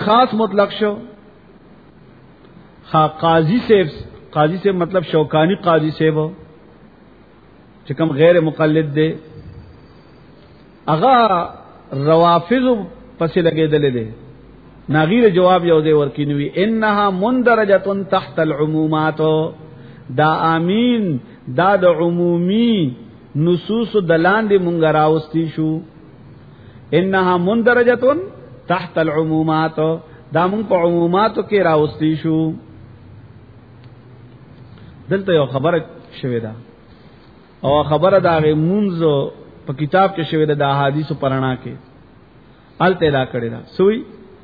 خاص مطلق شو. قاضی سے مطلب شوکانی قاضی سے وہ چکم غیر مقلد دے اغا روافض پس لگے دلے دے ناغیر جواب یو دے ورکینوی انہا مندرجتن تحت العمومات دا آمین دا دا عمومی نصوص دلان دی منگراوستی شو انہا مندرجتن تحت العمومات دا منگ پا عموماتو کی راوستی شو. دلتا یو خبر شوی دا او خبر دا غی منزو پا کتاب کے شوی دا حدیث پرانا کے التدا کردی دا سوئی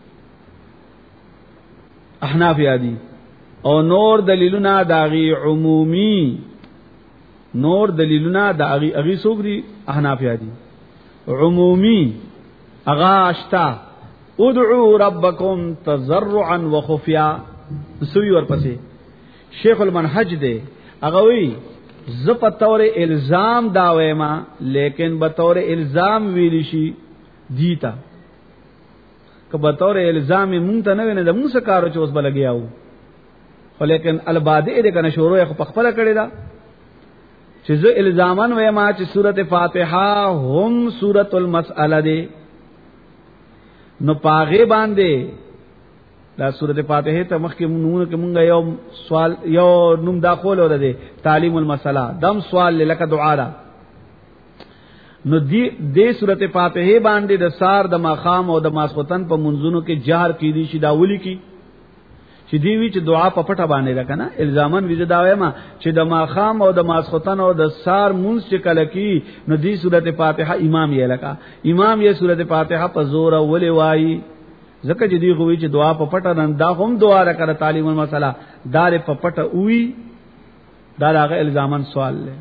احناف یادی او نور دلیلنا دا غی عمومی نور دلیلنا دا غی سوگری احناف یادی عمومی اغاشتا ادعو ربکم تضرعا وخفیا سوئی ورپسے شیخ المنحج دے اغوی زپ طور الزام داوے ما لیکن بطور الزام ویلیشی دیتا کہ بطور الزام مونتا نوینے دا مون سکارو چوز بلگیاو لیکن البادئ دے کنا شروع اخو پخپلا کردی دا چیز الزامن ویما چی سورت فاتحہ ہم سورت المسئلہ دے نو پاغے باندے دا سورت فاتحہ تا مخ کے نمون کے منگا یو سوال یو نم داخول ہو دے تعلیم المسئلہ دم سوال لکا دعا دا نو دے سورت فاتحہ باندے دا سار دا ماخام او دا ماسخوتن پا منزونو کے جہر کی دی شی داولی کی چی دیوی چی دعا پا پٹا باندے لکا نا الزامن ویزی داوے ما چی دا ماخام او دا ماسخوتن او دا سار منز چکلکی نو دی سورت فاتحہ امام یہ لکا امام یہ سورت فاتحہ پا زور اولی وائی زکه چې دی غوي چې دعا په پټه نن دا هم دعا را کړه تعلیم المساله دار په پټه وی دا هغه الزامن سوال لے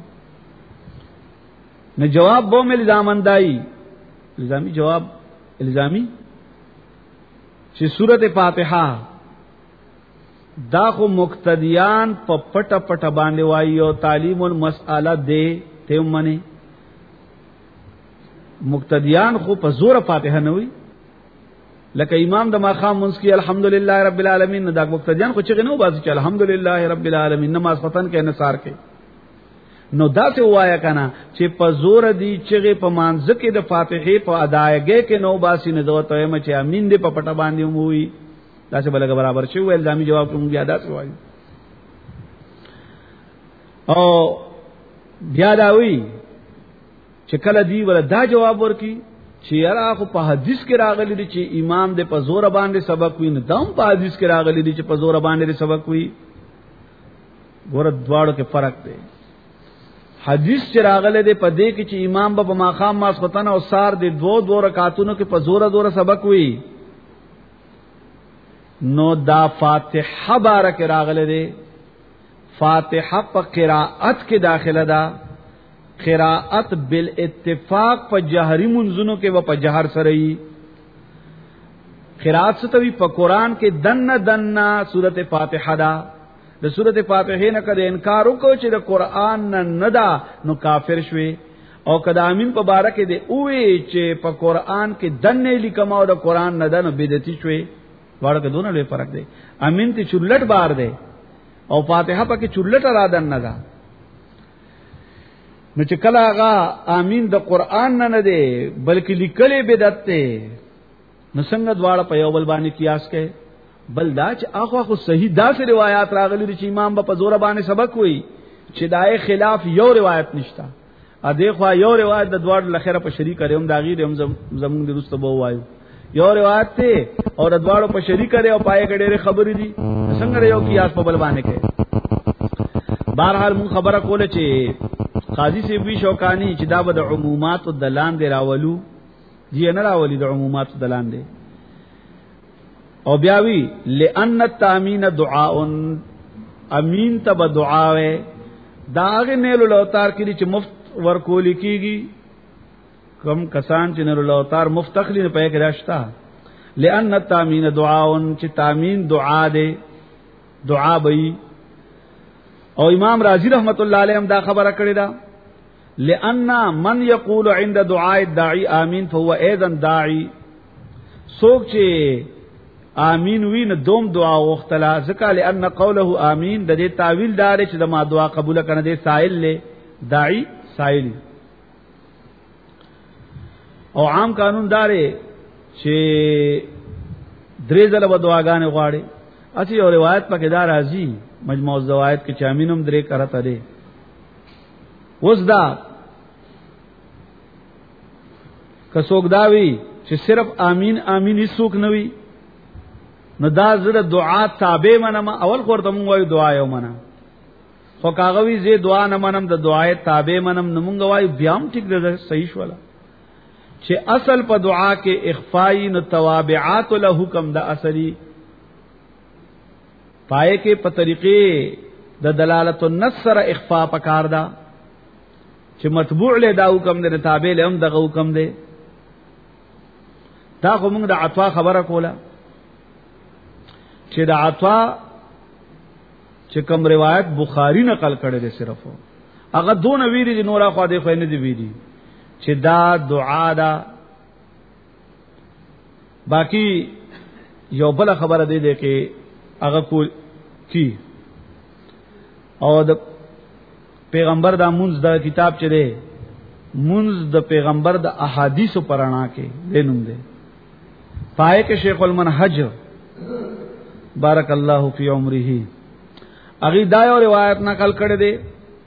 نه جواب بوم الزامن دای الزامی جواب الزامی چې سورته فاتحه دا خو مقتدیان په پټه پټه باندې وایي او تعلیم المساله دے ته منه مقتدیان خو په زور فاتحه نه وی لکه امام د ماخام منس کی الحمدللہ رب العالمین دا مقتدیان خو چغه نو بازی چې الحمدللہ رب العالمین نماز فتن کې نثار کې نو دا ته وایا کنه چې په زور دی چغه په مانځ کې د فاتحه په ادایګه کې نو باسی نه دوته یم چې امین دې په پټه باندې موي دا څه بلګ برابر شي ویل دامي جواب کوم بیا دا څه وایي او بیا دا وی چې کله دی ول دا جواب ورکی چې یاره خو په حدیث کې راغلی دی چې امام دې په زور باندې سبق وین دم په حدیث کې راغلی دی چې په زور باندې سبق وی ګور دواړو کې فرق دی حدیث چې راغلی دی په دې کې چې امام په ماقام ماسختن او سار دې دو رکعاتونو کې په زور سبق وی نو دا فاتحه بارک راغلی دی فاتحه په قرائت کې داخله ده قراءت بالاتفاق په جهري منځونو کې و په جهر سره ای قراءت ستوي په قران کې دن سورته فاتحه دا د سورته فاتحه نه کده انکار وکړو چې د قران نه دا نو کافر شوي او کده امین په بارکه دی اوې چې په قران کې دن لیکم او د قران نه دنو بدعتي شوي ورکه دونه لوی فرق دی امین ته چولټ بار دی او فاتحه پکې چولټ را دن نه دا نو چې کله هغه امین د قران نه دی بلکې لیکلې بدعت ته نو څنګه دواړه په یو بل باندې قیاس کوي بل دا چې اخو صحیح داسې روایت راغلي چې امام په زور باندې سبق وي چې دای خلاف یو روایت نشتا ا دې خو یو روایت د دواړو لخره په شریک لري هم دا غیر هم زمونږ د رسته بو وایو یو روایت ته او د دواړو په شریک لري او پای کډېره خبرې دي څنګه یو قیاس په بل باندې کوي بهرحال مون خبره کوله چې قاضی سی وی شوکانی چې دا به د عمومات دلان دی راولو دی نه راولي د عمومات دلان دی او بیاوی لئن التامین دعاء امین تب دعاوے داغه نیلو لوتار کړي چې مفت ورکول کیږي کم کسان چې نیلو لوتار مفت تخلی نه پې کې راشتا لئن التامین دعاء چې تامین دعا دی دعا بئی او امام رازی رحمت اللہ علیہ ہم دا خبر کړی دا لئن من یقول عند دعاء الداعی آمین فهو اذن داعی سوک چې آمین وی نه دوم دعا وختلا ذکر لئن قوله آمین د دې تعویل دار چې د ما دعا قبول کنه دې سائل له داعی سائل او عام قانون دار چې درې ځله به دعاګانې غواړي اسی او روایت پکې دار راځي مجموع الزوائد کې چامینم درې کرته دي وزدا کڅوګ داوی چې صرف آمین آمین هیڅوک نه وي نو دا زړه دعا تابع منم اول ورته مونږ وایو دعا یو منم خو کاغوی زه دعا نه منم د دعای تابع منم نو مونږ وایو بیا هم ټیک ده صحیح شولا چې اصل په دعا کې اخفای نو توابعات له حکم د اصلي پای کې په طریقې د دلالت النصر اخفاء پکار دا چې متبوع له دا حکم د تابع له هم دغه حکم دی دا خو موږ د عطا خبره کوله چې د عطا چې کوم روایت بخاری نقل کړی دی صرف هغه دون ویری د نورا خو د خو نه دی ویری چې دا دعا دا باقی یو بل خبره دی کې هغه کول کی او د پیغمبر دا منځ د کتاب چره منځ د پیغمبر د احادیث پرانا کې دینوم دی پای کې شیخ المنهج بارک الله فی عمره اغه دا یو روایت نقل کړی دی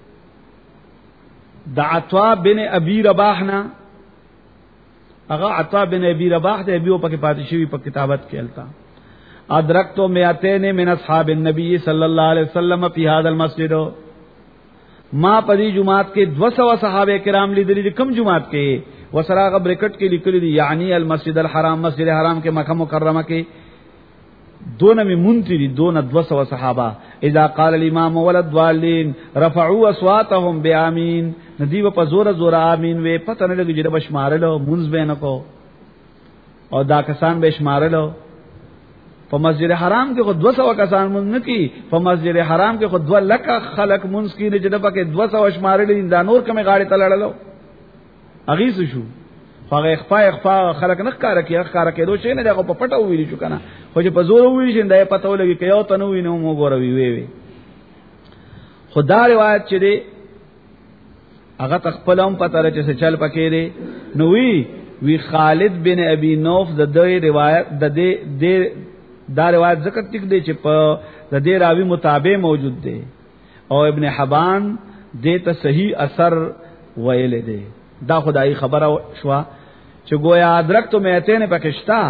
د عطا بن ابي رباح نه هغه عطا بن ابي رباح ته ابي په کې پاتې شوی په کتابت کې التا ادرکتو میاتین من اصحاب النبی صلی الله علیه وسلم فی هذا المسجد ما پدی جمعات کې 200 صحابه کرام لیدلی کم جمعات کې وسراغ بریکټ کې لیکلی دی یعنی المسجد الحرام مسجد حرام کې مکه مکرمه کې دون می منتی دی دون 200 صحابه اذا قال الامام والضالین رفعوا اصواتهم بامین ندیو په زور زور امین وې پته نه لګی چې بشمارلو منځ به نه کو او دا کسان به شمارلو په مسجد حرام کې خو 200 کسان مونږ نه کی په مسجد حرام کې خو 2 لک خلق مونږ کی نه جده پکې 200 شمارلې دا نور کومه غاړي تلړلو اغیس شو هغه اخفاء خلق نه ښکار کوي دوی چې نه دا په پټو ویل شو کنه خو چې په زور ویل شي دا پته ولګي کې یو تنو وینو مو ګوروي وی خدا روایت چې دی هغه تخپلم پته لري چې چل پکې دی نو وی خالد بن ابي نوف د دې روایت د دې دا روایت ذکر ټیک دی چې په د دې راوی مطابق موجود دی او ابن حبان دې ته صحیح اثر ویل دی دا خدای خبره شو چې گویا ادرکتو میتین پکشتا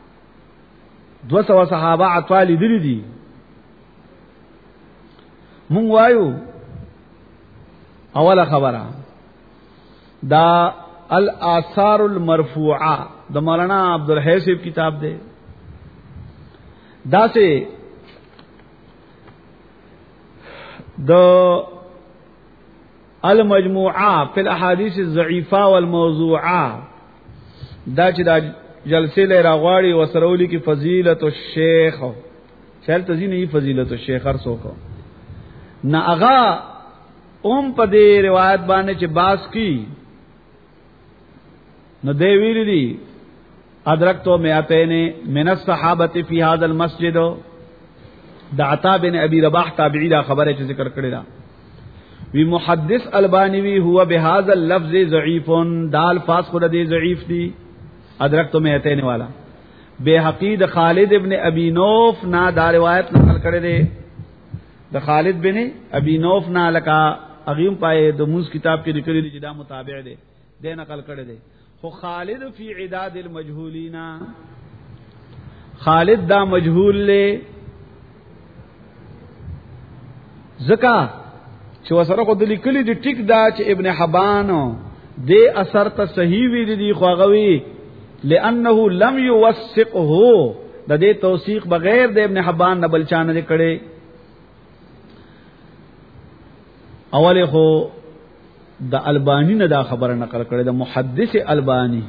200 صحابه اطوالی دي دي مونږ وایو اوله خبره دا الاثار المرفوعه د مولانا عبدالحسیب کتاب دی دا سے دو المجموعہ فی الاحادیث الضعیفہ والموضوعہ دا چې دا جلسه لے راغواړي وسرولی کی فضیلت الشیخ چل تزین ای فضیلت الشیخ ارسو کو نا اغا په دې روایت باندې چې باس کی نو دی ویلی دی ادرکتو میاتین من الصحابه فی هذا المسجد د عطا بن ابي رباح تابعی دا خبره چې ذکر کړی دا وی محدث البانی وی هو بهذا اللفظ ضعیف دال فاس خود دی ضعیف دی ادرکتو میاتین والا بهقی د خالد ابن ابي نوف نا دا روایت نقل کړی دی د خالد بن ابي نوف نا لکا اغیم پای د موس کتاب کې لیکلی دی چې دا متابع دی د نقل کړی دی خو خالد فی عداد المجهولین خالد دا مجهول لے زکا چې وسره خو د لیکلی دی ټیک دا چې ابن حبان دې اثر ته صحیح ویل دی خو غوي لانه لم يوثقه د دې توثیق بغیر د ابن حبان نه بل چانه کړي اوله خو د البانی نه دا خبره نقل کړي د محدث البانی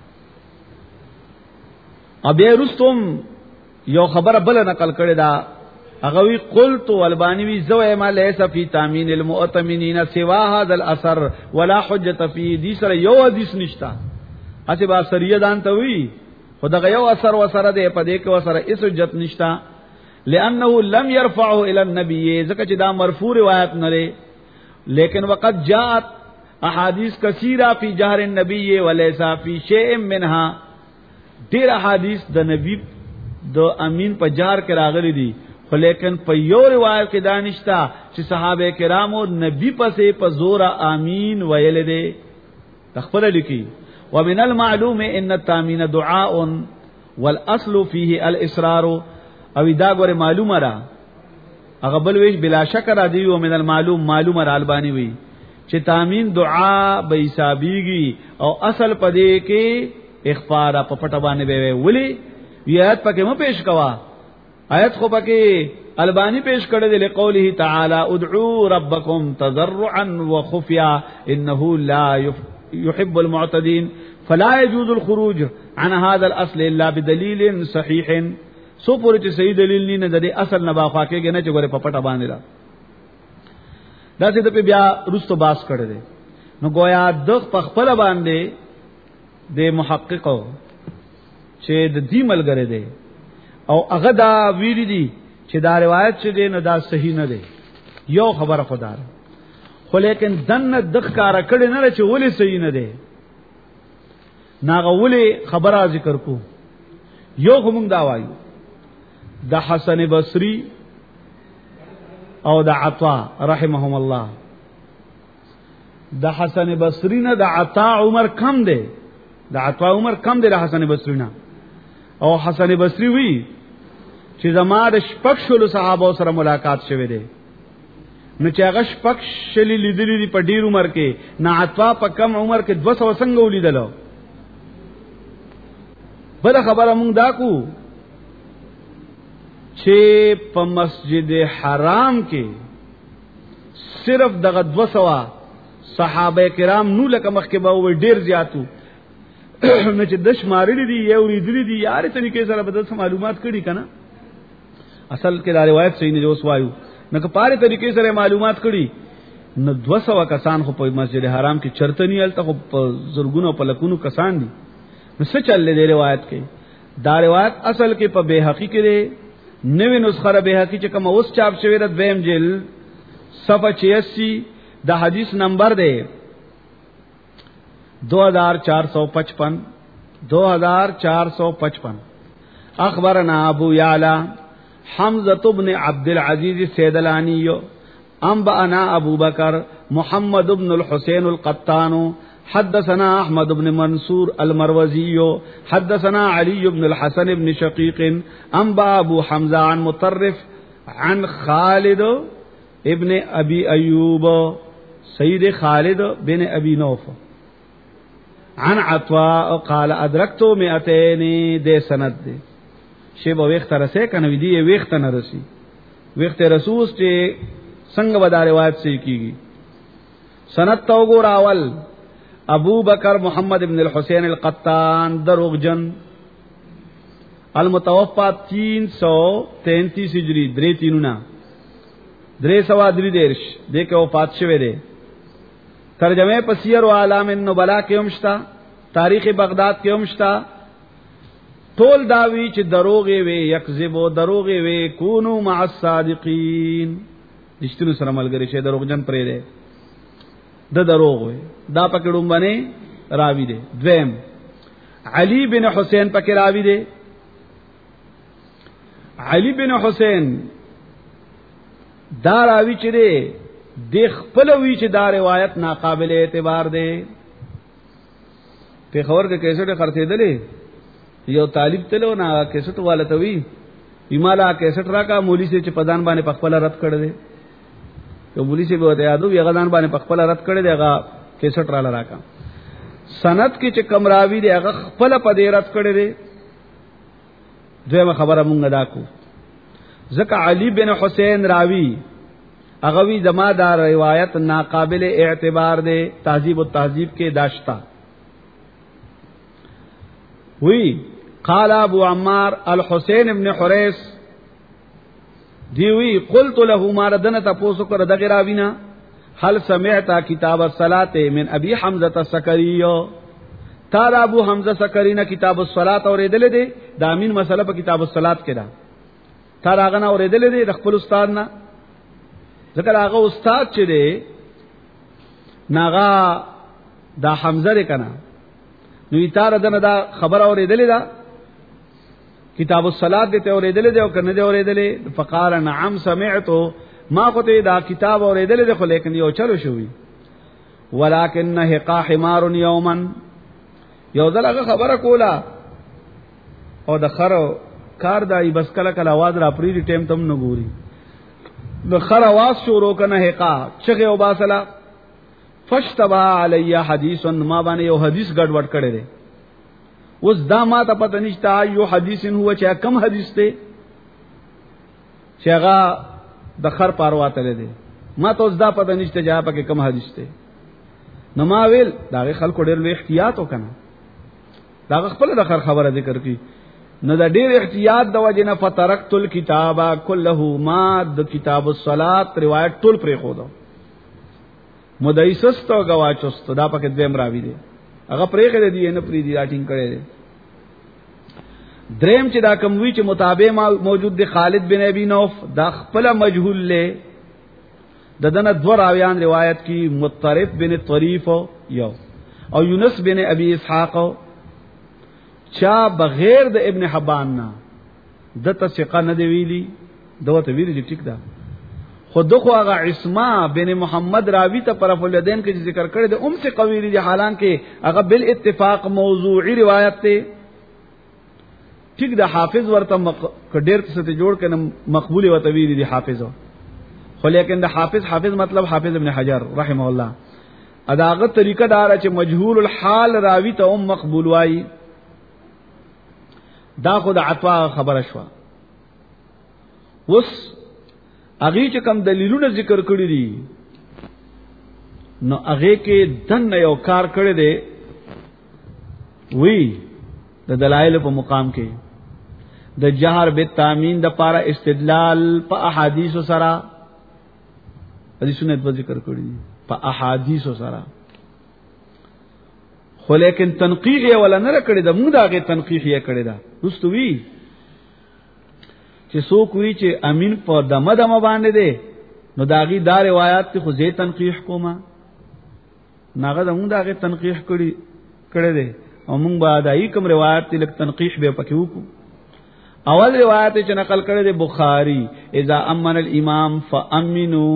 ابي رستم یو خبره بل نقل کړي دا هغه وی قلت البانی وی زو ما ليس في تامین المؤتمنین سوا هذا الاثر ولا حجه فيه دي سره یو حدیث نشتا اته با سریه دان ته وی خدای یو اثر وسره ده پدې کې وسره اس حجت نشتا لانه لم يرفعه الى النبي ځکه چې دا مرفوع روایت نه لري لیکن وقد جاءت احادیث کثیره فی جهر النبي وليس فی شیء منها ډیر احادیث د نبی د امین په جهر کې راغلي دي خو لیکن په یو روایت کې دانشتا چې صحابه کرامو نبی پسې په زور امین ویل دي تخبر لکی ومن المعلوم ان التامین دعاء والاصل فيه الاصرار او دا غره معلومه را هغه بل ویش بلا شک را دی ومن المعلوم معلومه را البانی وی چې تامین دعا به حسابيږي او اصل پدې کې اخفار په پټه باندې به ولی آیات پکې مو پیش کوا آیت خو پکې البانی پیش کړی دی لقوله تعالی ادعوا ربکم تضرعا وخفیا انه لا يحب المعتدين فلا يجوز الخروج عن هذا الاصل الا بدليل صحيح سو پوری چې صحیح دلیل نه د اصل نه باخوا کېږي نه چې ګوره په پټه باندې را دا چې د بیا رستو باس کړی دی نو گویا د خپل باندې د محققو چې د دې ملګری دی او هغه دا ویری دي چې دا روایت چې دی نو دا صحیح نه دی یو خبره خدای خو لیکن دنه دغ کار کړي نه چې ولې صحیح نه دی ناغه ولې خبره ذکر کو یو هم دا وایي د حسن بصری او د عطا رحمهم الله د حسن بصری نه د عطا عمر کم دی د عطا عمر کم دی د حسن بصری نه او حسن بصری وی چې زماده شپږ شلو صحابه سره ملاقات شوه دی نو چې هغه شپږ شلې لیدلې دی په ډیر عمر کې نه عطا په کم عمر کې 200 څنګه ولیدلو بل خبره مونږ دا کو چې په مسجد حرام کې صرف دغه 200 صحابه کرام نو لکه مخکې به و ډیر زیاتو نو چې د شمارلې دي یو لیدلې دي یاره طریقې سره بدل معلومات کړي کنه اصل کې دا روایت صحیح نه جوړ وایو نو که پاره طریقې سره معلومات کړي نو 200 کسان خو په مسجد حرام کې چرته نه الته خو په زرګونو په لکونو کسان دي نو څه چلې دی روایت کې دا روایت اصل کې په بیهقی کې دی نوې نسخه بیهقی چې کوم اوس چاپ شوی د دویم جلد صفحه 86 د حدیث نمبر دی 2455 اخبرنا ابو یعلا حمزه بن عبد العزيز السیدلانی انبأنا ابو بکر محمد بن الحسين القطان حدثنا احمد بن منصور المروزي حدثنا علي بن الحسن بن شقيق انبأ ابو حمزه عن مطرف عن خالد ابن ابي ايوب سيد خالد بن ابي نوف عن عطاء قال ادركت 200 دے سند دے شی به وخت رسې کنه وی دی وخت نه رسی وخت رسول چې څنګه ودا روایت سې کیږي سند تو ګور اول ابو بکر محمد ابن الحسین القطان دروغجن المتوفى 333 هجری 333 دغه وفات شوه دی ترجمه پسیر و علام النبلا کې همشتا تاریخ بغداد کې همشتا ټول داوی چې دروغې وي یکذبو دروغې وي کونو مع الصادقین رښتینو سره ملګری شه دروغجن پرې دی د دروغ وي دا پکې ډومبنه راوی دی دویم علی بن حسین پکې راوی دی علی بن حسین دا راوی چې دی د خپل وی چې دا روایت ناقابل اعتبار دی په خبر کې کیسه خرڅېدلې یو طالب تلو نا کیسټ والا توی ایمالا کیسټ راکا مولوی سے چې پدان باندې پخپل رد کړ دے یو مولوی سے به یادو یو غدان باندې پخپل رد کړ دے هغه کیسټ را راکا سند کې چې کم راوی دی هغه خپل پدې رد کړ دے دویمه خبره مونږ دا کو ځکه علی بن حسین راوی هغه وی زما دا روایت ناقابل اعتبار دے تهذیب التهذیب کې داشتا وی قال ابو عمار الحسين بن حريث دیوی قلت له ما ردنا تاسو کر دغه راوینا هل سمعت کتاب الصلاه من ابي حمزه السكري تا دا ابو حمزه سکرینا کتاب الصلات اوریدل دي د امین مسله په کتاب الصلات کې دا تا راغنه اوریدل دي د خپل استاد نه ځکه هغه استاد چې دی ناغا دا حمزه رکنه نو ایتار دنه دا خبر اوریدل دا کتاب الصلات دته اوریدل دي او کنه دي اوریدل فقال نعم سمعت ما قته دا کتاب اوریدل دي خو لیکن یو چلو شوی ولكن هقا حمار يوما یو ځل هغه خبره کوله او د خرو کار دای بس کله کله आवाज را پری ټیم تم نه ګوري د خر आवाज شروع کنه هقا چغه او باسلا فشتبا علی حدیث ما باندې یو حدیث ګډوډ کړي دي اوس دا ما ته پته نشته یو حدیث هو چې کم حدیث ته چې هغه د خر پارواته دي ما ته اوس دا پته نشته چې هغه کم حدیث ته نو ما ویل دا خلکو ډېر لوی احتیاط وکنه دا خپل د خر خبره ذکر کی نو دا ډېر احتیاط د وجنه فترکت الكتاب كله ما د کتاب الصلات روایت ټول پرې خو دو مدایسست او گواچست دا پکې دویم راوی دی هغه پرې کړی دی نه پرې دی راټینګ کړی دی دریم چې دا کوم وی چې مطابق موجود دی خالد بن ابي نوف دا خپل مجهول له ددن دو راویان روایت کی مطرف بن طریف یو او یونس بن ابی اسحاق چا بغیر د ابن حبان نا دته ثقه نه دی ویلی دوته ویلی ټیک ده خود خو هغه عصمه بن محمد راوی ته طرف الیدین کې ذکر کړی د ام سے قوی دی حالانکه هغه بل اتفاق موضوعی روایت ته ټیک ده حافظ ورته ډیر څه ته جوړ کړي مقبول وته ویلی دی حافظ خو لیکن د حافظ مطلب حافظ ابن حجر رحمه الله اداغه طریقه دار چې مجهول الحال راوی ته مقبول وای دا خو د عطوا خبره شو وس اغه چې کم دلیلونه ذکر کړی دي نو هغه کې دن یو کار کړی دی وی د دلایل په مقام کې د جهر بالتامین د پاره استدلال په احادیث سره حدیثونه په ذکر کړی دي په احادیث سره خو لیکن تنقیح ولا نه کړی دا موږ داغه تنقیح یې کړی دا رستوی چې څوک وی چې امین په دمه باندې دی نو داغي دا روایت ته خو زه تنقیح کومه ناغه موږ داغه تنقیح کړی دی او موږ بعد ای کوم روایت ته لک تنقیح به پکې وکړو اول روایت چې نقل کړی دی بخاری اذا امن الامام فامنوا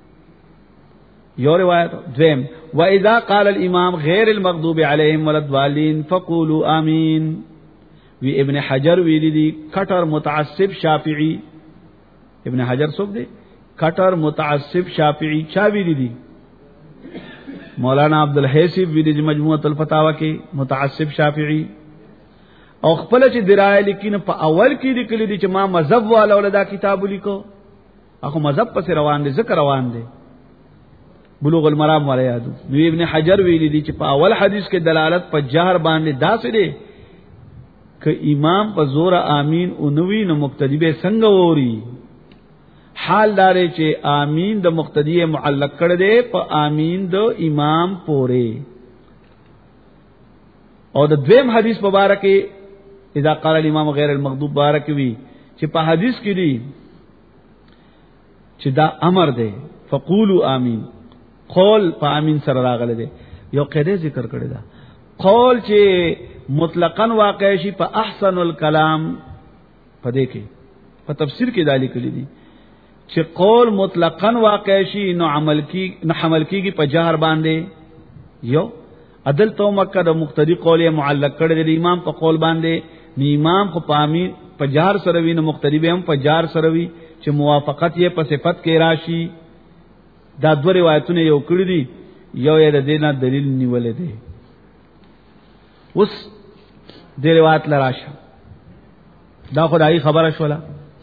یو روایت دویم و اذا قال الامام غیر المغضوب علیهم ولا الضالین فقولوا امین وی ابن حجر ویلی دی کټر متعصب شافعی ابن حجر څوک دی کټر متعصب شافعی چا ویلی دی مولانا عبدالحسیب ویلی دی مجموعه الفتاوا کې متعصب شافعی او خپل چې درای لیکین په اول کې لیکلی دی چې ما مذهب والا ولدا کتاب لیکو اخو مذهب پس روان دي ذکر روان دي بلوغ المرام والا یادو نو ابن حجر ویلی دی چې په اول حدیث کې دلالت په جهر باندې داسې دی که امام په زور امین او نوی نو مقتدی به څنګه ووري حال دار چې امین د مقتدی معلق کړي دی په امین د امام پورې او د دویم حدیث مبارک اذا قال الامام غیر المغضوب بارک وی چې په حدیث کې دی چې دا امر دی فقولوا امین قول په امین سره راغله دی یو قاعده ذکر کړی دا قول چې مطلقاً واقع شي په احسن الکلام په دې کې په تفسیر کې دالی کړی دي چې قول مطلقاً واقع شي نو حمل کیږي په جهر باندې یو عدل تو مکه د مقتدی قول معلق کړی دی امام په قول باندې نو امام خو په امین په جهر سره وی نو مقتدی به هم په جهر سره وی چې موافقت یې په صفت کې راشي دا دوه روایتونه یو کړی دي یو یې د دینه دلیل نیولې دی اوس د روایت لراشه دا خدای خبره شوله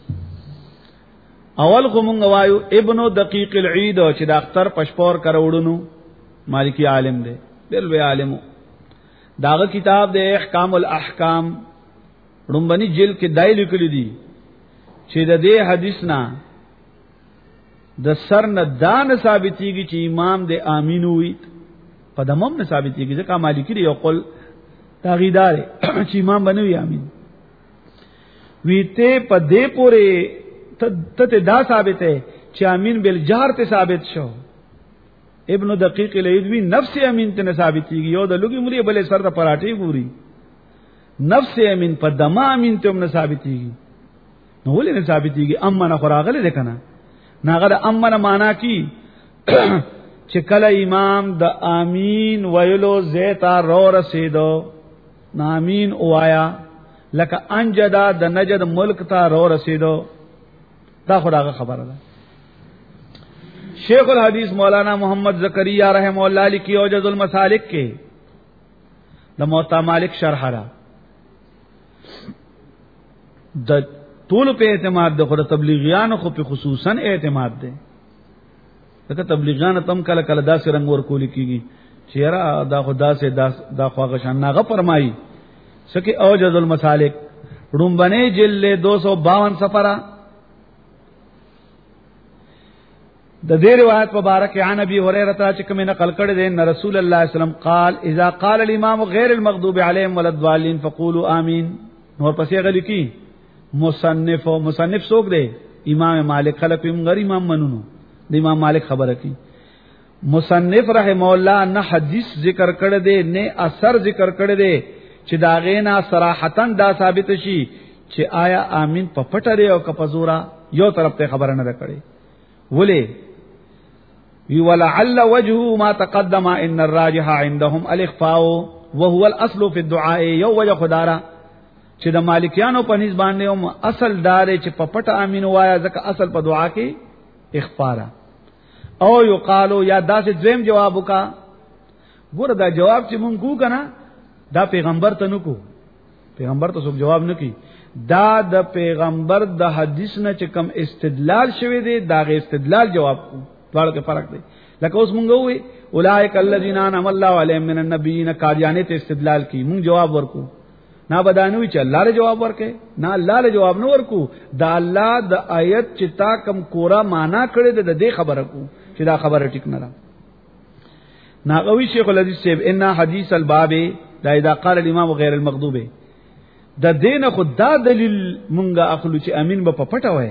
اول کومنګ وایو ابن دقیق العید چې د اختر پشپور کروڑونو مالکی عالم دی دل وی عالمو داغه کتاب د احکام الاحکام رومبني جیل کې دای لیکل دي چې د دې حدیث نه د سر نه دان ثابتيږي چې امام د امین وي په دمم نه ثابتيږي ځکه مالکی دی یو قول تاغیدار چې امام بنوي امین ویته په دې پورې ته دا ثابت ہے چې امین بالجهر ته ثابت شو. ابن دقیق العیدوی نفس امین ته ثابتېږي، یو د لوګي ملي بلې سر ته پراټي ګوري، نفس امین په دما امین ته هم ثابتېږي. نو ولې نه ثابتېږي؟ امنه خراغله ده کنه، ناغه امنه معنا کی چې کله امام د امین ویلو زیتا رو رسیدو، نامین اوایا لکه انجدا د نجد ملک ته رو رسیدو، دا خداغه خبره ده. شیخ الحدیث مولانا محمد زکریا رحمہ اللہ علیہ کی اوجز المسالک کے د موطا مالک شرح را د طول په اعتماد د خود تبلیغیان خو په خصوصا اعتماد ده. دغه تبلیغیان تم کله کله داسې رنگ ور کولی کیږي چې را دا خدا سے دا خواغه شان ناغه فرمایي سکه اوجز المسالک رومبنه جلد 252 صفحه د دې روایت مبارک عن ابي هريره چې کوم نقل کړي دي ان رسول الله صلی الله علیه وسلم قال اذا قال الامام غير المغضوب عليهم ولا الضالين فقولوا امين. نور پسې غلي کی مصنف څوک دی؟ امام مالک. خلق هم غیر امام منونو د امام مالک خبره کی. مصنف رحم الله نه حدیث ذکر کړي دي نه اثر ذکر کړي دي چې دا غینا صراحتن دا ثابت شي چې آیا امین په پټره او کپزورا یو طرف ته خبره نه کړي. ولې ولعل وجهه ما تقدم ان الراجح عندهم الاخفاء وهو الاصل في الدعاء. یو وجه خدارا چې د مالکیانو په نسبت باندې هم اصل دار چې په پټه امین وایا ځکه اصل په دعا کې اخفاء. او یقالو یا داسې دویم جواب وکا ګوره دا جواب چې مونږ کو کنه دا پیغمبر ته نکو، پیغمبر ته څوک جواب نکي، دا د پیغمبر د حدیث نه چې کم استدلال شوی دی دا غي استدلال جواب کو. دواړو کې فرق دی. لکه اوس مونږ وې اولئک الذین انعم الله علیهم من النبیین قاضیانه ته استدلال کی، مونږ جواب ورکو. نا بدانوي چې الله له جواب ورکې، نه الله له جواب نه ورکو. دا الله د آیت چې تا کم کورا معنا کړی د دې خبره کو چې دا خبره ټیک نه را. ناغوی شیخ الحدیث صاحب ان حدیث الباب دا اذا قال الامام غیر المغضوب د دین خدا دلیل مونږه اخلو چې امین به پټه وای.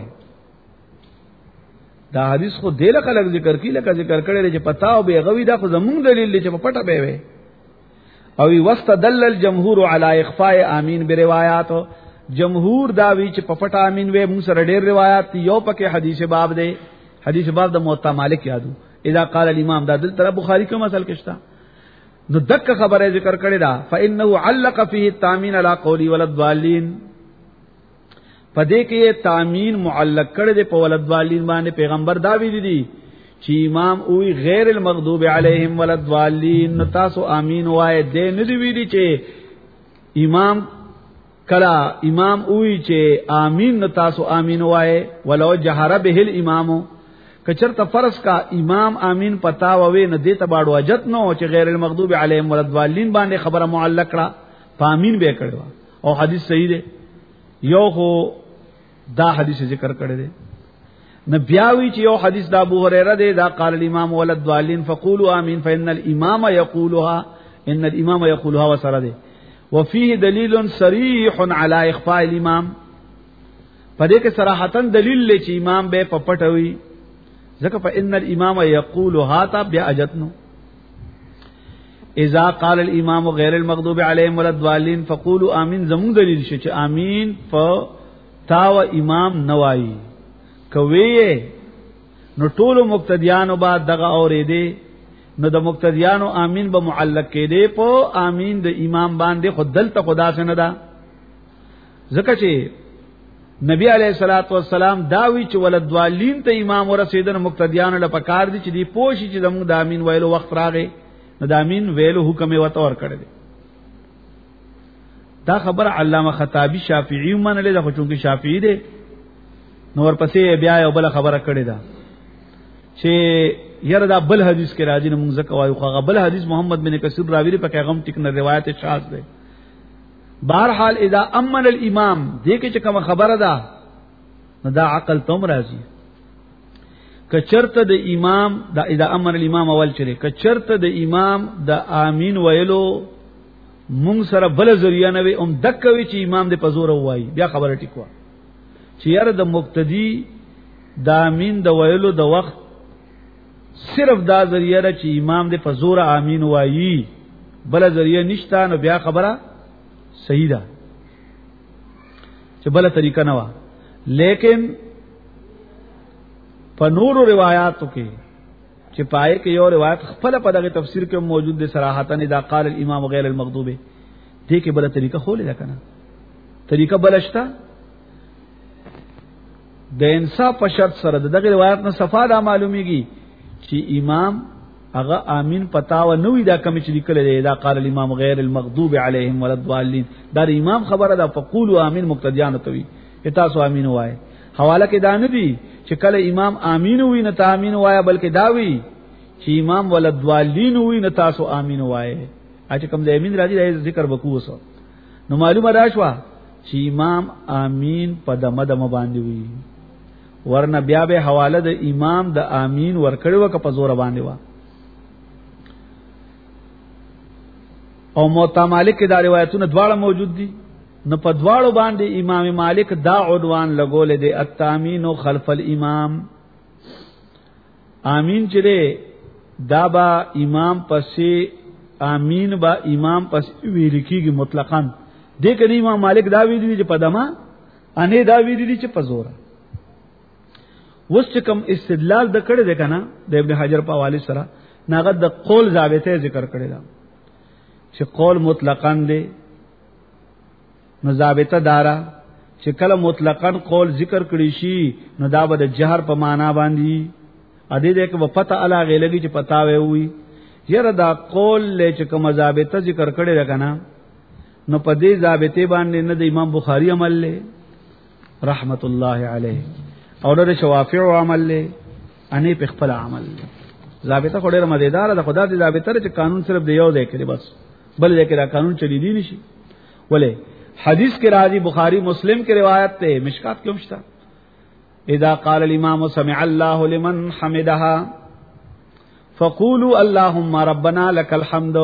دا حدیث خو دله خلک ذکر کی لکه ذکر کړي چې پتاو به غوی دا خو زمونږ دلیل دی چې په پټه به وي. او واستدل الجمهور على اخفاء امین بروايات. جمهور دا وی چې په پټه امین وې موږ سره ډېر روایت یو پکې حدیث باب دی، حدیث باب د موطا مالک یادو اذا قال الامام دا دل تر بخاری کوم اصل کېشتا. نو دک خبره ذکر کړي دا فانه علق فيه التامین على قولی ولضالین. پدې کې تامین معلق کړي د په ولضالین باندې پیغمبر دا وی دي چې امام اوی غیر المغضوب علیهم ولضالین تاسو امین وای دې نه دی ویلي چې امام کلا امام اوی چې امین تاسو امین وای ولو جهر به الامام. کچرته فرض کا امام امین پتا ووي نه دې ته باړو اجت نو چې غیر المغضوب علیهم ولضالین باندې خبره معلق کړه پامین به کړو او حدیث صحیح دی. یو خو دا حدیث ذکر کړی دی نه بیاوی چې یو حدیث د ابو هريره دی دا قال الامام ولضالین فقولوا امين فان الامام يقولها ان الامام يقولها وسره دی. وفيه دلیل صریح على اخفاء الامام. پدې کې صراحتا دلیل لې چې امام به پپټوي ځکه فإن الامام يقولها تا بیا اجتنو. اذا قال الامام غیر المغضوب علیهم ولضالین فقولوا امین. زمون دلیل شي چې امین په تاو امام نوای کوي نو ټول مقتدیانو با دغه اورې دي نو د مقتدیانو امین به معلق کې دي په امین د امام باندې خود دلته خدا څنګه دا ځکه چې نبی علیہ الصلوۃ والسلام داوی چې ولضالین ته امام ورسیدنه مقتدیانو له پکار دي چې دی پوښي چې زموږ د امین ویلو وخت راغی نو د امین ویلو حکم یې وته ور کړی دی. دا خبر علامه خطابی شافعی منل دا خو چونکه شافعی دی نو ورپسې بیا یو بل خبره کړی دا چې یره دا بل حدیث کې راځي نو موږ ځکه وایو خو بل حدیث محمد بن کثیر راوی په پیغام ټیک نه روایت شاذ دی. بہرحال اذا امن الامام دې کې چې کوم خبره ده نو دا عقل تم راځي. کچرته د امام دا اذا امن الامام اول چره کچرته د امام د امین ویلو مونږ سره بل ذریعہ نه وي دکوي چې امام دې پزور وایي بیا خبره ټیکوا چې یاره د مقتدی د امین د ویلو د وخت صرف دا ذریعہ ده چې امام دې پزور امین وایي بل ذریعہ نشته نو بیا خبره صحیح ده چې بل طریقه نه وا لیکن په نورو روایتو کې چې پای کې یو روایت خپل په دغه تفسیر کې موجود دي صراحتن اذا قال الامام غیر المغضوب دې کې بل طریقه خو لیدا کنه طریقه بلشتا د انصاف په شرط سره دغه روایت نه صفاده معلومیږي چې امام هغه امین پتاو نوې دا کمی چې لیکل دی اذا قال الامام غیر المغضوب علیهم ولا الضالین دا امام خبره ده فقولوا امین مقتدیان توي تاسو امین وای حواله کې دا نه دی چې کله امام امین وي نه تامین وای بلکې دا وی چې امام ولا الضالین وي نه تاسو امین وای اچ کوم د امین راځي ذکر وکوسو نو معلومه راشوا چې امام امین په دمه دمه باندې وي ورنه بیا به حواله د امام د امین ورکړو که په زور باندې وا او موطا مالک دا روایتونه دواړه موجود دي نو په دواړو باندې امام مالک دا عنوان لګول دي التامین خلف الامام امین چې دا با امام پسې امین با امام پسې ویل کیږي مطلقاً دې کړي امام مالک دا ویل دي چې په دما انې دا ویل دي چې په زور وس چې کوم استدلال د کړه ده کنه د ابن حجر په حواله سره ناغه د قول ضابطه ذکر کړي دا چې قول مطلقاً دی نو ضابطه دارا چې کله مطلقاً قول ذکر کړي شي نو دا به د جهر په معنا باندې ا دې دې کې پته الا غلګي چې پتا وي یره دا قول له چې کوم ضابطه ذکر کړي راکنه نو په دې ضابطه باندې نه د امام بخاری عمل له رحمت الله علیه او د شوافع عمل له اني په خپل عمل ضابطه خو ډېر مزیدار ده خدا دې ضابطه چې قانون صرف دی یو ځای کې بس بل ځای کې دا قانون چلی دی نشي ولې حدیث کے راضی بخاری مسلم کی روایت تے مشکات کیوں مشتا اذا قال الامام سمع الله لمن حمدها فقولوا اللهم ربنا لك الحمد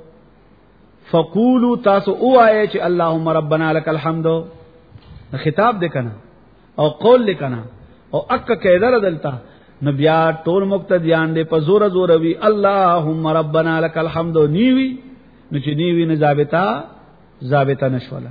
فقولوا تاسو او آئے چھ اللهم ربنا لك الحمد خطاب دے کنا او قول دے کنا او اکا قیدر دلتا نبیا ټول مقتدیان دے پا زور زور وی اللهم ربنا لك الحمد نیوی نچ نیوی نزابتا ضابطه نشوله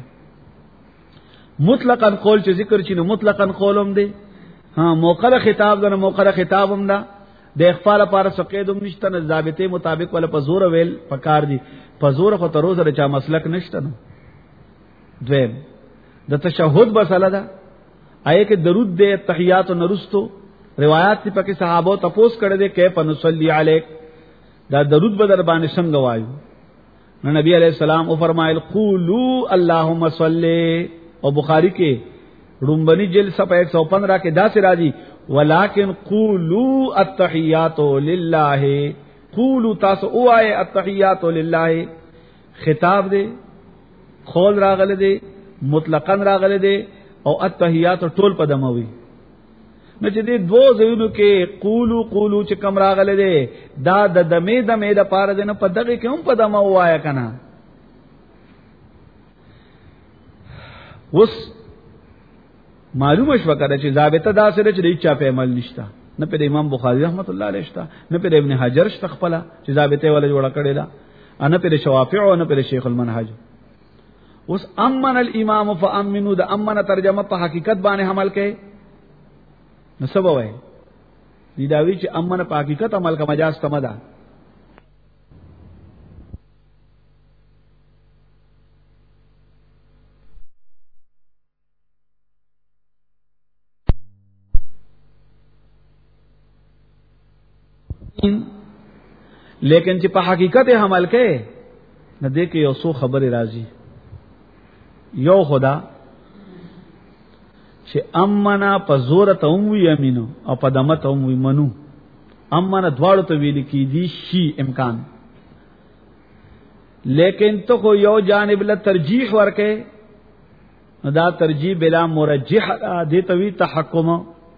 مطلقاً قول چې ذکر شي نو مطلقاً قولم دی ها موقره خطاب ده موقره خطابم ده د اخفاء لپاره سقیدم نشته نه ضابطه مطابق ولا په زور ویل پکار دي په زور خو تر اوسه چا مسلک نشته نو دویم د تشهود مسله ده آیه کې درود دے تحیات و نرستو روایات تی پکې صحابه تپوس کړه دے کیف نصلی علیک دا درود بدر باندې څنګه وایو نو نبی علیہ السلام او فرمایل قولوا اللهم صلی او بخاری کې رومبنی جلد صفحہ 115 کې دا سے راځي ولکن قولوا التحیات للہ قولوا تاسو او آئے التحیات للہ خطاب دے قول راغله دے مطلقاً راغله دے او التحیات ټول په دموي نو چې دې دوه ځایونو کې قولو چې کم راغله دي دا د دمې د پاره دنه په دغه کې هم په دمه وایا کنه اوس معلومه شو کړه چې ضابطه دا سره چې چا په عمل نشتا نه په امام بخاری رحمت الله علیه شتا نه په ابن حجر شتا خپل چې ضابطه ولا جوړه کړی دا ان په شوافع او نه په شیخ المنهج اوس امن الامام فامنوا د امن ترجمه په حقیقت باندې عمل کوي نو سبا وای دی داوی چې امن په حقیقت عمل کا مجاز کما ده لیکن چې په حقیقت عمل کوي نه دې کې یو څو خبره راځي یو خدا چې امنا په زور ته وی امینو او په دمه ته وی منو امنا دواړو ته ویل کی دي شی امکان لیکن تو کو یو جانب له ترجیح ورکه دا ترجیح بلا مرجح دې ته وی تحکم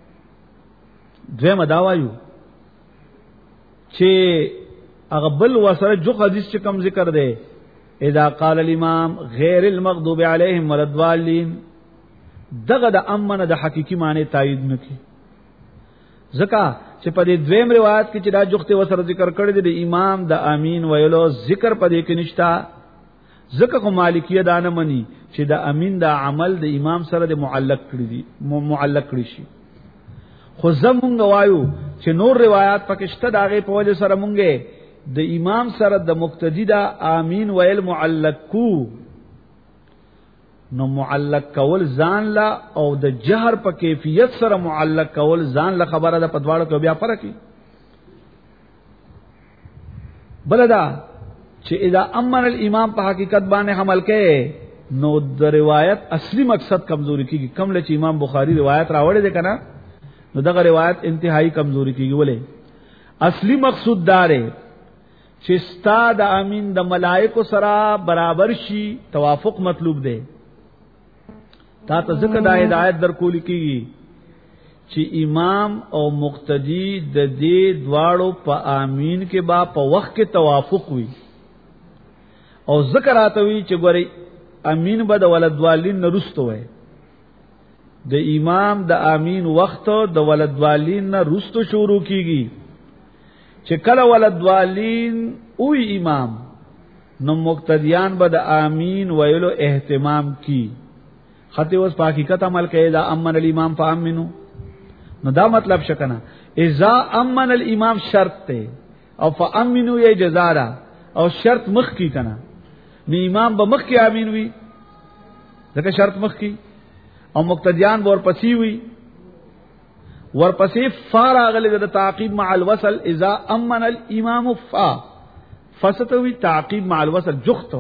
دوی مداوایو چې هغه بل وسره جو حدیث چې کم ذکر دی اذا قال الامام غیر المغضوب علیهم ولا الضالین دغه د امن د حقيقي معنی تایید نکي ځکه چې په دې دویم روایت کې چې دا جوخته وسره ذکر کړی دی د امام د امین ویلو ذکر په دې کې نشتا ځکه کو مالکیه دانه مني چې د امین د عمل د امام سره د معلق کړی دي معلق کړی شي خو زمونږ وایو چې نور روایت پکې شته داغه په وجه سره مونږه د امام سره د مقتدی د امین ویل معلق کو نو معلق کول ځان لا او د جهر په کیفیت سره معلق کول ځان لا خبره ده په دواړو کې بیا فرق دی بلدا چې اذا امن الامام په حقیقت باندې عمل کړي نو د روایت اصلي مقصد کمزوري کیږي کم لچ امام بخاری روایت راوړی دی کنه نو دغه روایت انتهایی کمزوري کیږي ولې اصلي مقصود دار چې ستا د امین د ملائکه سره برابر شي توافق مطلوب دی تا ته ذکر د هدایت در کولی کیږي چې امام او مقتدی د دې دواړو په امین کې با په وخت کې توافق وي او ذکر اتوي چې ګوري امین به د ولدوالین نرستو وي د امام د امین وخت د ولدوالین نرستو شروع کیږي چې کله ولدوالین او امام نو مقتدیان به د امین ویلو اهتمام کی خطی اوس په حقیقت عمل کوي دا امن الامام فامنو نو دا مطلب شکنه اذا امن الامام شرط ته او فامنو یې جزارا او شرط مخ کی کنه نو امام به مخ کی امین وی ځکه شرط مخ کی او مقتدیان ورپسې وی ورپسې فارغله د تعقیب مع الوصل اذا امن الامام فستوي تعقیب مع الوصل جختو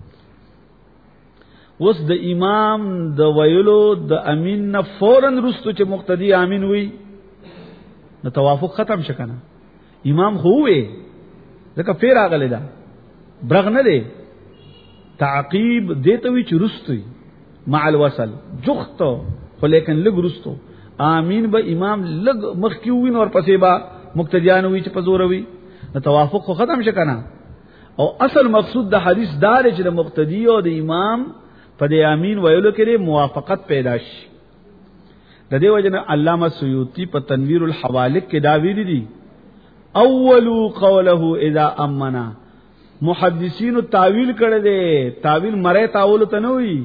وس د امام د ویلو د امین نه فورن رستو چې مقتدی امین وی نو توافق ختم شکنه امام خو وی ځکه پیر اغله دا برغ نه دی تعقیب دیته وی چې رستوي مع الوصل جختو خو لیکن لګ رستو امین به امام لګ مخکیو نور پسې با مقتدیان وی چې پزوروي نو توافق خو ختم شکنه او اصل مقصود د حدیث دار چې د مقتدی او د امام په دې امین ویلو کې موافقت پیدا شي د دې وجنه علامه سیوطی په تنویر الحوالق کې دا ویلي دي اول قوله اذا امنا محدثین تعویل کړي دي تعویل مړې تاول ته نه وي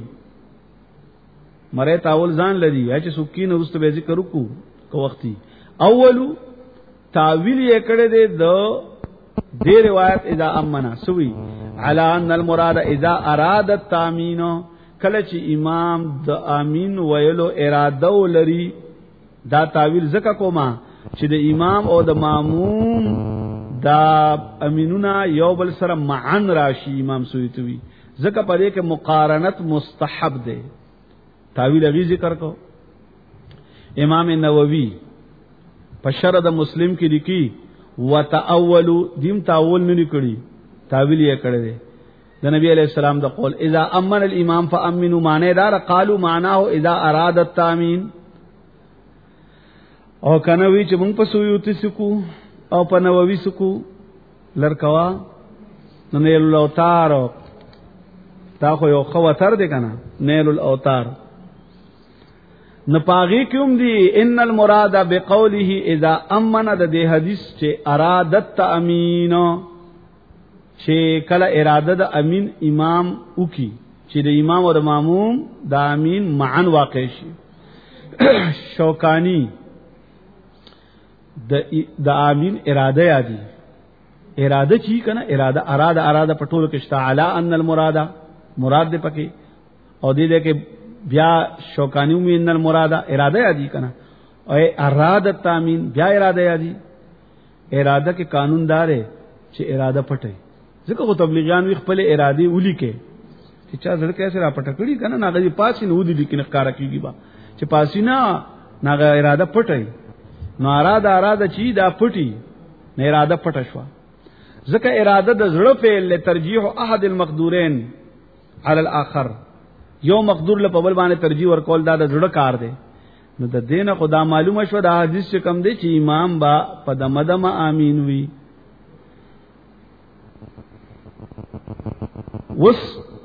مړې تاول ځان لدی چې سکین ورسته به ذکر وکړو کو وختي اول تعویل یې کړي دي د دې روایت اذا امنا سوي على ان المراد اذا اراد التامین کله چې امام د امین ویلو اراده ولري دا تعویل زکه کوما چې د امام او د ماموم دا امینونه یو بل سره معن راشي امام سویتوی زکه پدې کې مقارنت مستحب ده تعویل غي ذکر کو امام نووي په شرح د مسلم کې لیکي وتاول دیم تاول نه لیکړي تعویل یې کړی دی د نبی علیہ السلام د قول اذا امن الامام فامنوا معنی دار قالوا معناه اذا اراد التامین او کنه وی چې موږ په سویوتی سکو او په نووي سکو لړکوا نیل الاوتار تا خو یو خوتر دی کنه نیل الاوتار نپاغي کوم دی ان المراد بقوله اذا امن د دې حدیث چې ارادت تامین چې کله اراده د امین امام وکي چې د امام او د ماموم د امین معن واقع شي شوکانی د امین اراده یادي اراده چی کنه اراده پټول کې شتا علی ان المراد مراد دې پکې او دې کې بیا شوکانی من المراد اراده یادي کنه او اراده تامین بیا اراده یادي اراده کې قانون دار چې اراده پټي ځکه خو تبلیغیان وی خپل ارادي ولي کې چې چا زړه کیسه را پټ کړی کنه ناغه پاسې نو دي کې نخکارا کیږي با چې پاسې نه ناغه اراده پټي نو اراده چی دا پټي نه اراده پټ شو ځکه اراده د زړه په لترجیح احد المقدورین علی الاخر یو مقدور له په بل باندې ترجیح ورکول دا د زړه کار دی نو د دینه خدا معلومه شو دا حدیث کم دی چې امام با په دمدم امین وی وس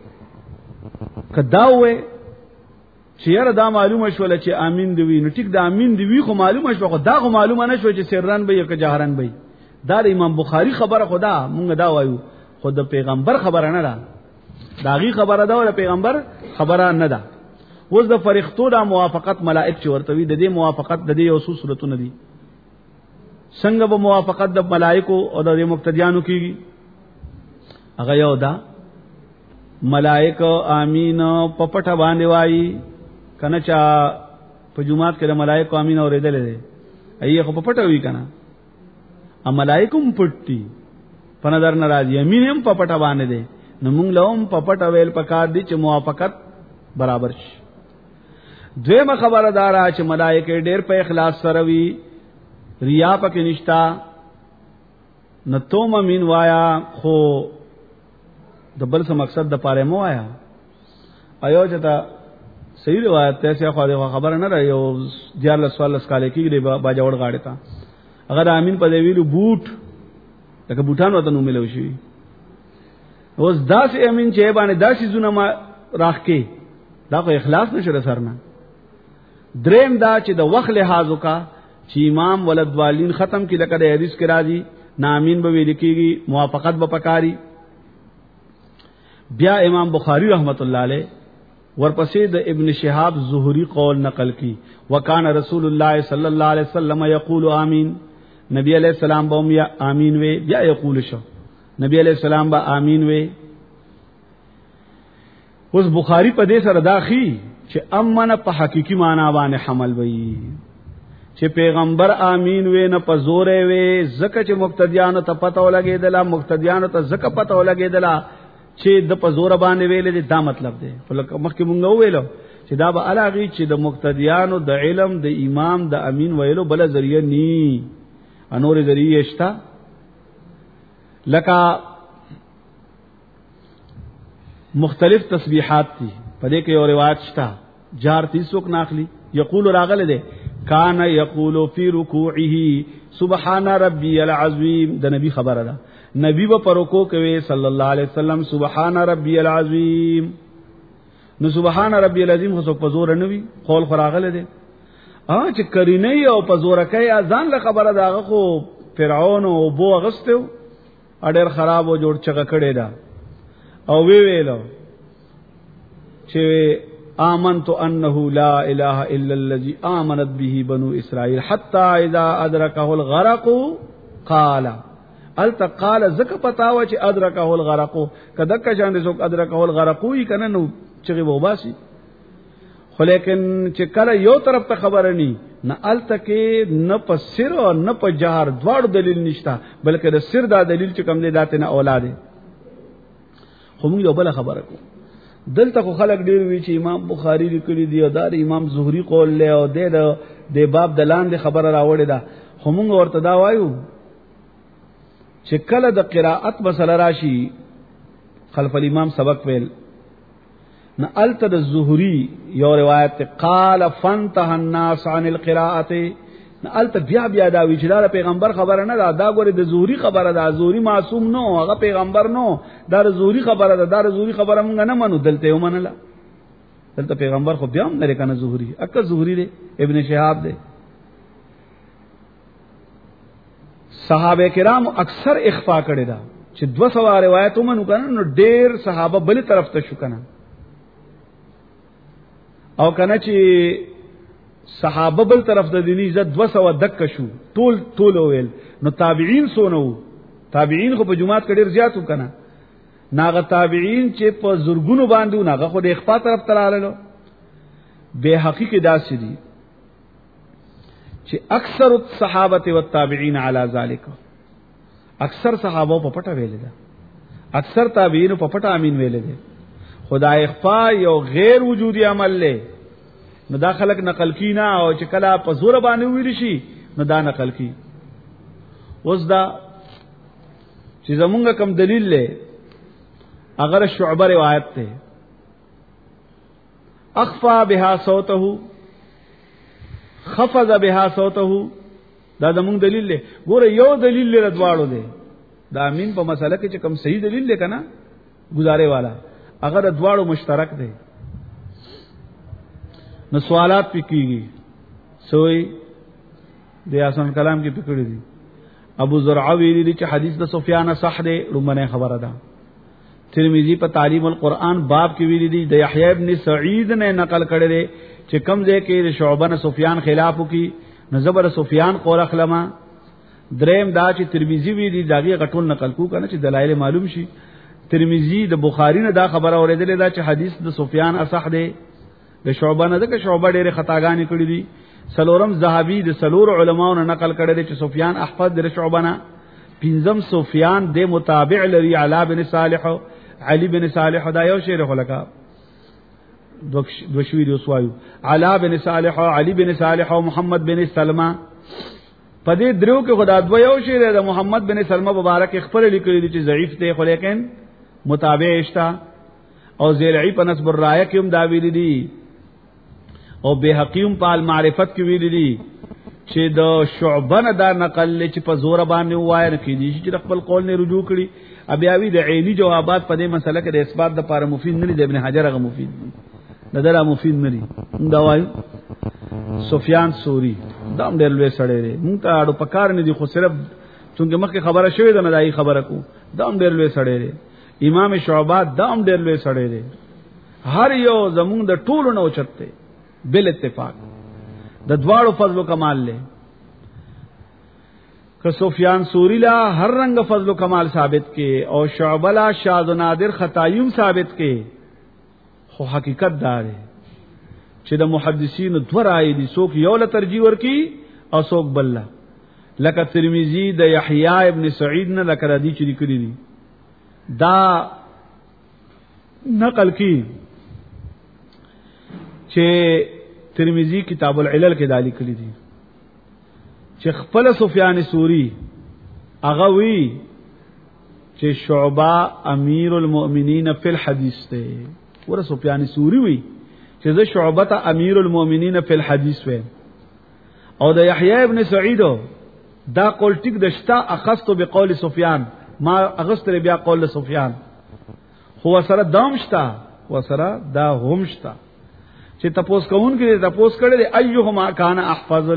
کداوې چې یاره دا معلومه شول چې امین دی وی نو ټیک دا امین دی وی خو معلومه شو خو دا خو معلومه نه شو چې سرران به یا که جهران به دا د امام بخاری خبره خدا مونږ دا وایو خو د پیغمبر خبره نه ده داغي خبره ده او پیغمبر خبره نه ده اوس د فرښتو د موافقت ملائک چې ورته وی د دې موافقت د دې یو څو صورتونه دي څنګه به موافقت د ملائکو او د مقتدیانو کیږي هغه یو ده ملائکه امین په پټه باندې وایي کنه چا په جمعات کې د ملائکه امین اورېدل دي ایه خو په پټه وی کنه ا ملائکم پټي په نظر ناراضي امین هم په پټه باندې دي نو موږ لوم په پټه ویل پکار دي چې موافقت برابر شي دویمه خبردارا چې ملائکه ډېر په اخلاص سره وی ریا پکې نشتا نو توم امین وایا خو د بل څه مقصد د پاره مو وایا ایو چې تا صحیح روایت ته څه خو خبر نه رايو دیار سوال کال کې با جوړ غاړه تا اگر امین په دی ویلو بوټ لکه بوټان وته نو ملو شي اوس داس امین چې باندې داسې زونه ما راخکې دا خو اخلاص نشه سرنا دریم دا چې د وخت لحاظ وکا چې امام ولدوالین ختم کی لکه د حدیث کې راځي نامین به ویل کېږي موافقت به پکاري بیا امام بخاری رحمت الله علیه ورپسې د ابن شهاب زهری قول نقل کی وکانه رسول الله صلی الله علیه وسلم یقول آمین نبی علیہ السلام به یا آمین وی بیا یقول شو نبی علیہ السلام به آمین وی اوس بخاری په دې سره داخی چې امنه په حقيقي معنا باندې حمل وی چې پیغمبر امین وی نه په زورې وی زکه چې مقتدیانو ته پته ولګیدله مقتدیانو ته زکه پته ولګیدله چې د په زور باندې ویلې دا مطلب دی مخکې مونږ ویلو چې دا به علاغي چې د مقتدیانو د علم د امام د امین ویلو بل ذریعہ ني انور ذریعہ شتا لکه مختلف تسبیحات دي په دې کې یو روایت شتا جار 30 ناخلی یقول راغله ده کان یقول فی رکوعه سبحان ربی العظیم د نبی خبره ده نبی په رکوع کې صلی الله علیه وسلم سبحان ربی العظیم نو سبحان ربی العظیم خو په زور نه وی قول خراغله ده چې کرینه او په زور کوي ځان له خبره ده خو فرعون او بو غستو اډر خراب او جوړ چغه کړي ده او وی ویلو چې آمنت انه لا اله الا الذي آمنت به بنو اسرائيل حتى اذا ادركه الغرق قال التقال زکه پتاوه چې ادركه الغرق کده که شان دې څوک ادركه الغرق وی کنه نو چې وباسي خو لیکن چې کله یو طرف ته خبره ني نه التکه نه په سر او نه په جهر دواړو دلیل نشتا بلکې د سر دا دلیل چې کوم دی داته نه اولاد خو موږ یو بل خبره کو دلته خو خلک ډیر وی چې امام بخاری لیکلی دی او دا امام زهری قول له او د باب د لاندې خبره راوړې ده خو موږ ورته دا وایو چې کله د قراءت مسله راشي خلف الامام سبق ویل نه الته د زهری یو روایت قال فانتهى الناس عن القراءه نه الته بیا دا وی چې دا پیغمبر خبره نه ده دا ګوره د زهری خبره ده زهری معصوم نو هغه پیغمبر نو دا زهری خبره ده دا زهری خبره مونږ نه منو دلته یو منله دلته پیغمبر خو بیا هم نه کنه زهری اکه زهری دی ابن شهاب دی صحابه کرام اکثر اخفا کړي دا چې 200 روایتو منو کنه نو ډیر صحابه بل طرف ته شو کنه او کنه چې صحابه بل طرف د دیني عزت 200 دک شو ټول ویل نو تابعین سونو تابعین خو په جمعات کې ډیر زیاتو کنه ناغه تابعین چې په زورګونو باندې ناغه خو د اخفا طرف ترالو به حقیقت داسې دي چې اکثر الصحابه والتابعین علی ذلک اکثر صحابه په پټه ویل دي اکثر تابعین په پټه امین ویل دي خدای اخفا یو غیر وجودی عمل له نو دا خلق نقل کی نه او چې کله په زور باندې ویل شي نو دا نقل کی اوس دا چې زمونږ کم دلیل له اگر شعبہ روایت ته اخفا بها صوته خفض بها صوته دا زمونږ دلیل له ګوره یو دلیل له دواړو دی دا امین په مسله کې چې کم صحیح دلیل له کنه گزارے والا اگر دواړو مشترک دی نو سوالات پکېږي سوی د آسان کلام کې پکړی دي ابو زرع ویلی دی چې حدیث د سفیان صح دی رومنه خبره ده ترمذی په تعلیم القرآن باب کې ویلی دی د یحیی ابن سعید نے نقل کړی دی چې کم ځای کې شعبہ نه سفیان خلاف وکي نو زبر سفیان قول اخلما دریم دا چې ترمذی ویلی داغه غټول نقل کو کنه چې دلایل معلوم شي ترمذی د بخاری نه دا خبره اوریدلې دا چې حدیث د سفیان اصح دی د شعبہ نه د شعبہ ډېر خطاګانې کړې دي سلورم زهبی د سلور علماو نه نقل کړی دی چې سفیان احفظ د شعبہ نه پنځم سفیان د متابع لري علی بن صالح علی بن صالح دا یو شعر خلقا دوشوی وسوایو علی بن صالح علی بن صالح او محمد بن سلمہ پدې درو کې خدا دو یو شعر د محمد بن سلمہ مبارک خبر لیکلی دی چې ضعیف دی خو لیکن متابع اشتا او زیلعی په نسب الرایه کې هم دا ویل دي او بهقیم په المعرفت کې ویل دي چې د شعبہ نه دا نقل چې په زور باندې وایي نه کیږي چې خپل قول نه رجوع کړي ابیاوی د عینی جوابات په دې مسله کې د اثبات د لپاره مفید نه دي ابن حجر هغه مفید دي دغه مفید نه دي دا وایي سفیان ثوری دا هم ډېر لوی سړی دی مونږ ته اړو پکار نه دي خو صرف څنګه مخکې خبره شوې ده نه دای خبره کو دا هم ډېر لوی سړی دی امام شعبہ دا هم ډېر لوی سړی دی هر یو زمونږ د ټولو نه اوچته بل اتفاق د دواړو فضل او کمال له که سفیان ثوری لا هر رنگ فضل او کمال ثابت کې او شعبہ لا شاذ و نادر خطایوم ثابت کې خو حقیقت دا دی چې د محدثین دوه رائے دي څوک یو له ترجیح ورکی او څوک بل لکه ترمذی د یحیی ابن سعید نه لکه ردی چې لیکلی دي دا نقل کی چې ترمذی کتاب العلل کې دالی کړی دي چې خپل سفیان ثوری هغه وی چې شعبہ امیر المؤمنین فی الحدیث ته ور سفیان ثوری وی چې ز شعبہ ته امیر المؤمنین فی الحدیث و او د یحیی ابن سعید دا قول ټیک دشتا اخذت بقول سفیان ما اغستر بیا قول سفیان هو سره دامشتا وسره دا همشتا چې تپوس کوون کې تپوس کړي دی ايهما کان احفظ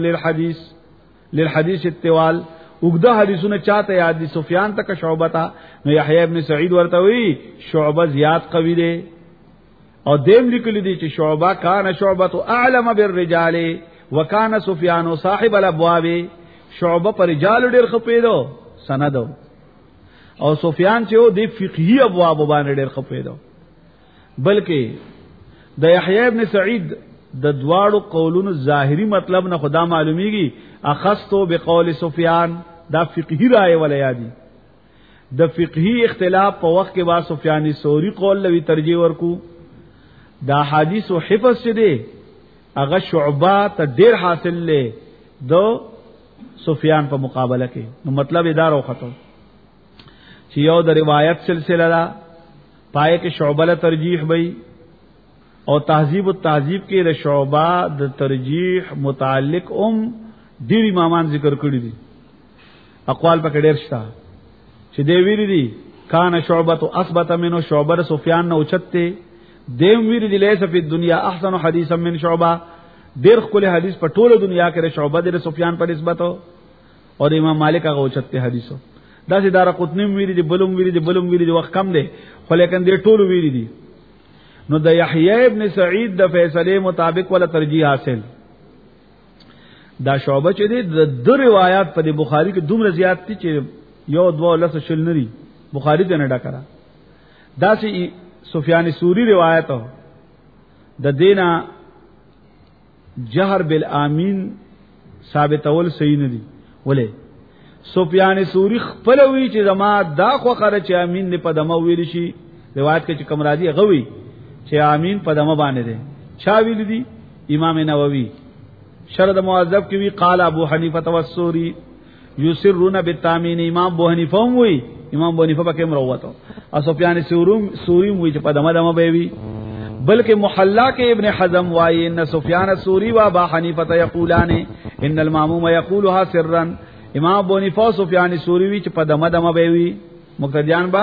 للحديث التوال وګدا حدیثونه چاته یاد دي سفیان تک شعبہ تا نو یحیی ابن سعید ورته وی شعبہ زیات قوی دی او دیم لیکلی دی چې شعبہ کان شعبہ اعلم بالرجال وکانه سفیان صاحب الابواب شعبہ پر رجال ډیر خپېدو سند او سفیان چې د فقهي ابواب باندې ډیر خپېدو بلکې د یحیی ابن سعید د دواړو قولونو ظاهری مطلب نه خدا معلومیږي اخذتو بقول سفیان دا فقهی رائے ولا یادی د فقهی اختلاف په وخت کې با سفیان ثوری قول لوي ترجیح ورکو دا حدیث او حفظ شه دی هغه شعبہ ته ډیر حاصل له دو سفیان په مقابله کې نو مطلب ادارو ختم چې یو د روایت سلسله دا پای کې شعبہ له ترجیح وي او تهذیب التهذیب کې د شعبہ د ترجیح متعلق ډیر امامان ذکر کړی دي اقوال پکې ډیر شته چې دی ویری دي کان شعبہ اثبت منه شعبہ سفیان نه اوچته دیم ویری دي لیس فی الدنیا احسن حدیثا من شعبہ ډیر خپل حدیث په ټوله دنیا کې شعبہ د سفیان په نسبت او د امام مالک هغه اوچته حدیثو دا چې دار قطنی ویری دي بلوم ویری دي وخت کم دی خو لیکن دې ټولو ویری دي نو د یحیی ابن سعید د فیصله مطابق ولا ترجیح حاصل دا شعبہ چې د روایت په بخاری کې دومره زیات دي چې یو دوا لس شل نری بخاری ته نه ډکرا دا چې سفیان ثوری روایت د دینا جهر بالامین ثابتول صحیح نه دي ولې سفیان ثوری خپل وی چې زما دا خو خره چې امین نه په دمه ویل شي روایت کې چې کوم راځي غوي چې امین په دمه باندې ده چا ویل دي امام نووي شرط موظف کې وی قال ابو حنیفه والثوری یسرون بالتامین امام ابو حنیفه وی امام ابو حنیفه پکې مروته او سفیان ثوری وی چې په دمه به وی بلکې محلا کې ابن حزم وای ان سفیان الثوری و ابو حنیفه یقولان ان الماموم یقولها سرا امام ابو حنیفه سفیان ثوری وی چې په دمه به وی مقتدیان با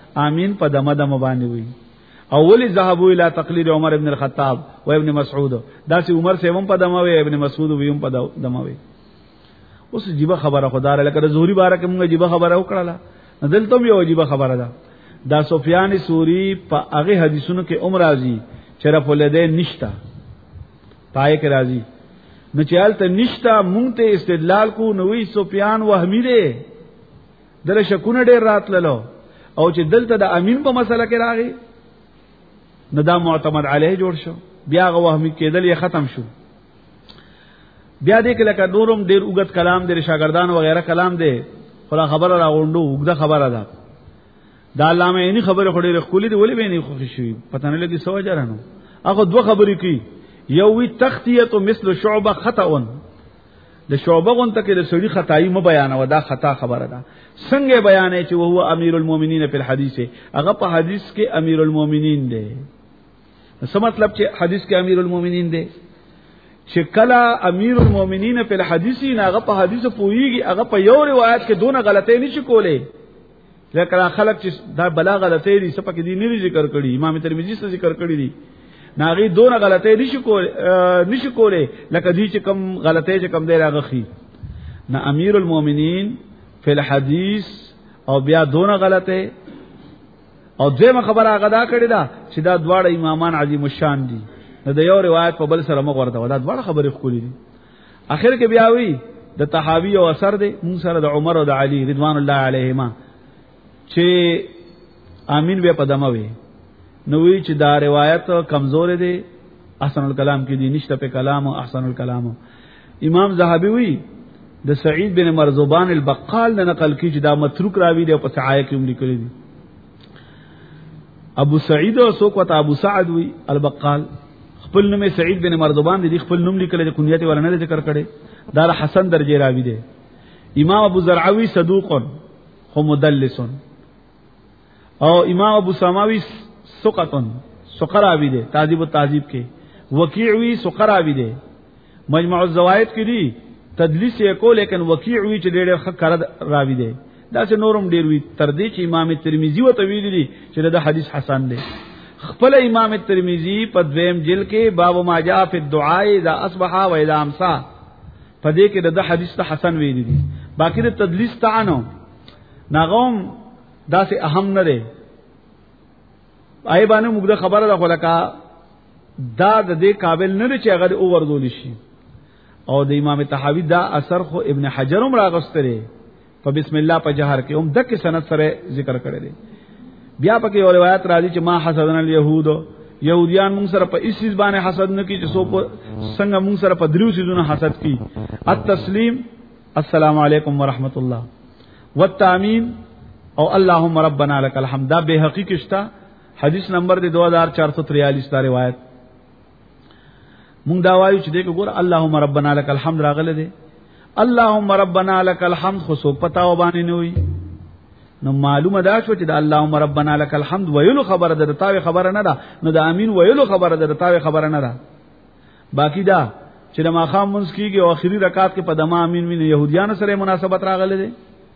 امین په دمه دمه باندې وي. اول ذهبوا الى تقلید عمر ابن الخطاب و ابن مسعود، دا چې عمر سیمم په دمه وي، ابن مسعود ویم په دمه وي. اوس جيبه خبره خدای لکه زهري بارک موږ جيبه خبره وکړه، دلته یو جيبه خبره ده. دا سفیان ثوری په هغه حدیثونو کې عمر راضی چې رفع الیدین نشتا پای کې راضی، نو چالت نشتا مونږ ته استدلال کو نوې سفیان وهمی دی در شکونه ډېر راتللو، او چې دلته د امین په مسله کې راغی نو دا معتمد علیه جوړ شو، بیا غو وهمی کېدل یې ختم شو. بیا دې کې لکه نورم ډېر وګت کلام دې شاګردان وغیرہ کلام دې خلا خبره راغونډو وګدا خبره ده. دا علامه یې خبره خوري رخولې دی ولې به نه خوښ شي پته نه لګي سو جرانو. هغه دوه خبرې کی، یو وی تختیه مثل شعبه خطا، د شعبه غون ته کې د سړي خدای م بیان و دا خطا خبره ده. څنګه بیانې چې هو امیر المؤمنین په الحديث، هغه په حدیث کې امیر المؤمنین دی. څه مطلب چې حدیث کې امیر المؤمنین دی؟ چې کله امیر المؤمنین په الحديث نه هغه په حدیث پوېږي، هغه په یو روایت کې دونه غلطۍ نشي کولای. لکه خلک چې دا بلا غلطۍ دي سپکې دي نه ذکر کړي، امام ترمذی څه ذکر کړي دي، ناغي دونه غلطۍ نشي کولای لکه دې چې کم غلطۍ چې کم دی راغخي. نه امیر المؤمنین په الحديث او بیا دونه غلطۍ. او دغه خبره غدا کړی دا چې دا دواړه امامان عظیم الشان دي، نو د یو روایت په بل سره مغورته ودا دواړه خبرې خولې دي. اخر کې بیا وی د طحاوی او اثر دی مون سره د عمر او د علی رضوان الله علیهما چې امین به پدمه وي، نو وی چې دا روایت کمزور دی، احسن الکلام کې دي نشته په کلام او احسن الکلام. امام زاهبی وی د سعید بن مرزبان البقال نه نقل کی چې دا متروک راوی دی او په سعایه کې عمر کړی دي. ابو سعید او سوق وت ابو سعد وی البقال خپل نوم سعید بن مرزبان دی، خپل نوم لیکل د کنیت ورنه ذکر کړي، دا حسن درجه راوی دی. امام ابو زرعوی صدوق خو مدلس، او امام ابو سماوی سقطن سقراوی دی تهذیب التهذیب کې، وکیعوی سقراوی دی، مجمع الزوائد کې دی تدلیس یې کو، لیکن وکیعوی چې ډېر ښه راوی دی. دا چې نورم ډېر وی تر دې چې امام ترمذی وته ویلي دي چې دا حدیث حسن دی. خپل امام ترمذی په دویم جلد کې باب ما جاء فی الدعاء اذا اصبح و اذا امسى په دې کې دا حدیث ته حسن ویلي دي. باقی د تدلیس تعنو ناغوم دا سه اهم نه دی، آی باندې موږ د خبره ده خلکا دا د دې قابل نه دی چې هغه اوردول شي. او د امام طحاوی دا اثر خو ابن حجر هم راغستره په بسم الله په جهر کې هم دغه سند سره ذکر کړی دی. بیا پکې یو روایت راځي چې ما حسدنا اليهود، يهوديان موږ سره په اس باندې حسد نه کی چې سو څنګه موږ سره په دریو سيزونو حسد کی. التسلیم السلام علیکم ورحمت الله والتامین او اللهم ربنا لك الحمد. دا به حقیقت شتا حدیث نمبر دی 2443 دا روایت. مونږ دا وایو چې دغه ګور اللهم ربنا لك الحمد راغله دی. اللهم ربنا لك الحمد خو سو پتا و باندې نه وي، نو معلومه دا شو چې دا اللهم ربنا لك الحمد ویلو خبره ده، تاوی خبره نه ده، نو دا امین ویلو خبره ده، تاوی خبره نه ده. باقی دا چې د ماخام منځ کیږي او اخري رکعات کې په دما امین ویني يهوديان سره مناسبت راغله دي.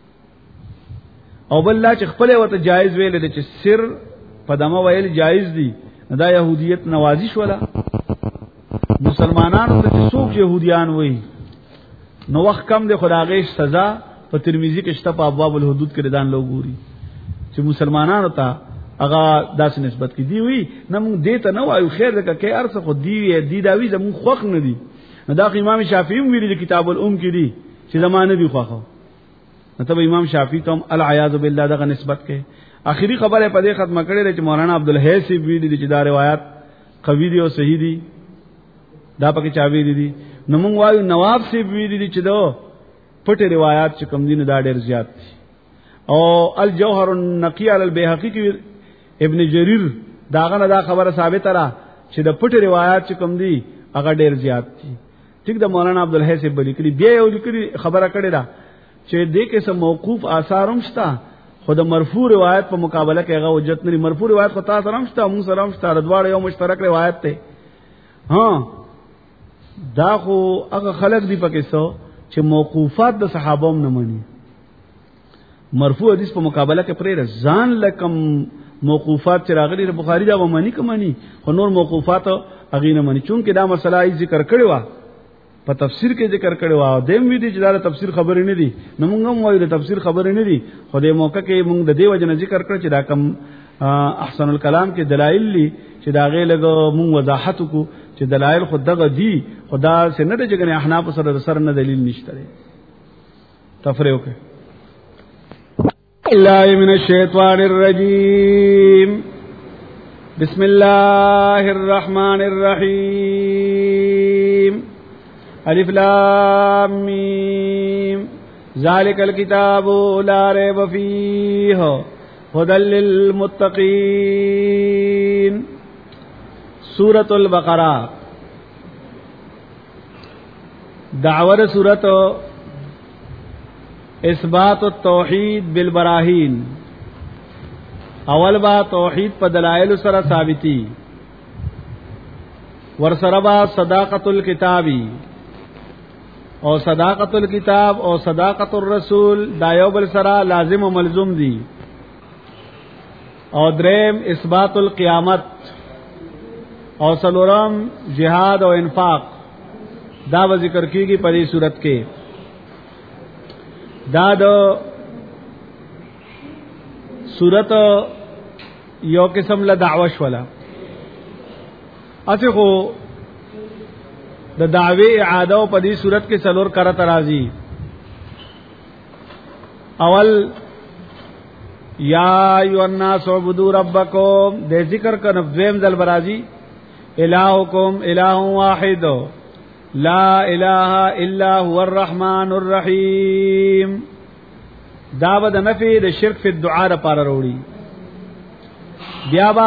او بل لا چې خپل وته جایز ویل دي چې سر په دما ویل جایز دي، دا يهودیت نوازش ولا مسلمانانو ته څوک يهوديان وایي نو وخت کم دی خدایغه سزا په ترمذی کې شته په ابواب الحدود کې دان لوګوري چې مسلمانانو ته هغه داس نسبت کې دی وی نه موږ دې ته نه وایو خیر ده کې ارڅ خو دی دی دا وی زمو خوښ نه دی. دا امام شافعی ویلي کتاب الام کې دی چې زمانه دی خوخه، مطلب امام شافعی ته العیاذ بالله دغه نسبت کې. اخیری خبره په دې ختمه کړي چې مولانا عبدالحی سی ویلي چې دا روایت قوی دی او صحیح دی، دا پکې چا ویلي دي. نو موږ وایو نواب سی ویلي دي چې دا پټه روایت چې کوم دین دا ډېر زیات دي. او الجوهر النقی علی البیهقی کې ابن جریر داغه نه دا خبره ثابت را چې د پټه روایت چې کوم دي هغه ډېر زیات دي. ٹھیک ده مولانا عبدالحی سی بلی کړي بیا یو لیکلي خبره کړي دا چې دې کې سم موقوف آثار هم شته، خود مرفوع روایت په مقابله کې هغه وجت نه. مرفوع روایت خو تاسو سره هم شته، موږ سره هم شته، دواړه یو مشترک روایت ته. ها دا خو هغه خلق دی پکې سو چې موقوفات د صحابوم نه مني. مرفوع حدیث په مقابله کې پرې ځان لکم موقوفات چې راغلي بخاری دا ومني کمني خو نور موقوفات اغه نه مني چون کې دا مسله ای ذکر کړی و په تفسیر کې ذکر کړی و او دیم وی دي چې دا تفسیر خبرې نه دي نو موږ هم وایو د تفسیر خبرې نه دي خو د موقع کې موږ د دې وجه نه ذکر کړ چې دا کم احسن الکلام کې دلایل دي چې دا غي لګو موږ وضاحت کو چې دلایل خود دغه دي خدا سره نه دي چې احناف سره نه دلیل نشته تفریح وکړه الله من الشیطان الرجیم بسم الله الرحمن الرحیم الف لام میم ذالک الکتاب لا ریب فیہ هدی للمتقین سورۃ البقرہ دعوت سورۃ اثبات التوحید بالبراہین اول با توحید په دلائل سره ثابتی ور سره با صداقت الکتابی او صداقت الکتاب او صداقت الرسول دایو بل سره لازم و ملزوم دی او دریم اثبات القیامت او سلورم جهاد او انفاق دا به ذکر کیږي په دې صورت کې دا د صورت یو قسم له دعوش ولا اته خو د دعوی اعاده په دې صورت کې څلور کرت راځي اول یا ایو الناس عبدوا ربکم د ذکر کا نفذیم ذل برازی الہکم الہ واحد لا الہ الا هو الرحمن الرحیم دا به د نفی د شرک فی الدعاء لپاره وروړي بیا با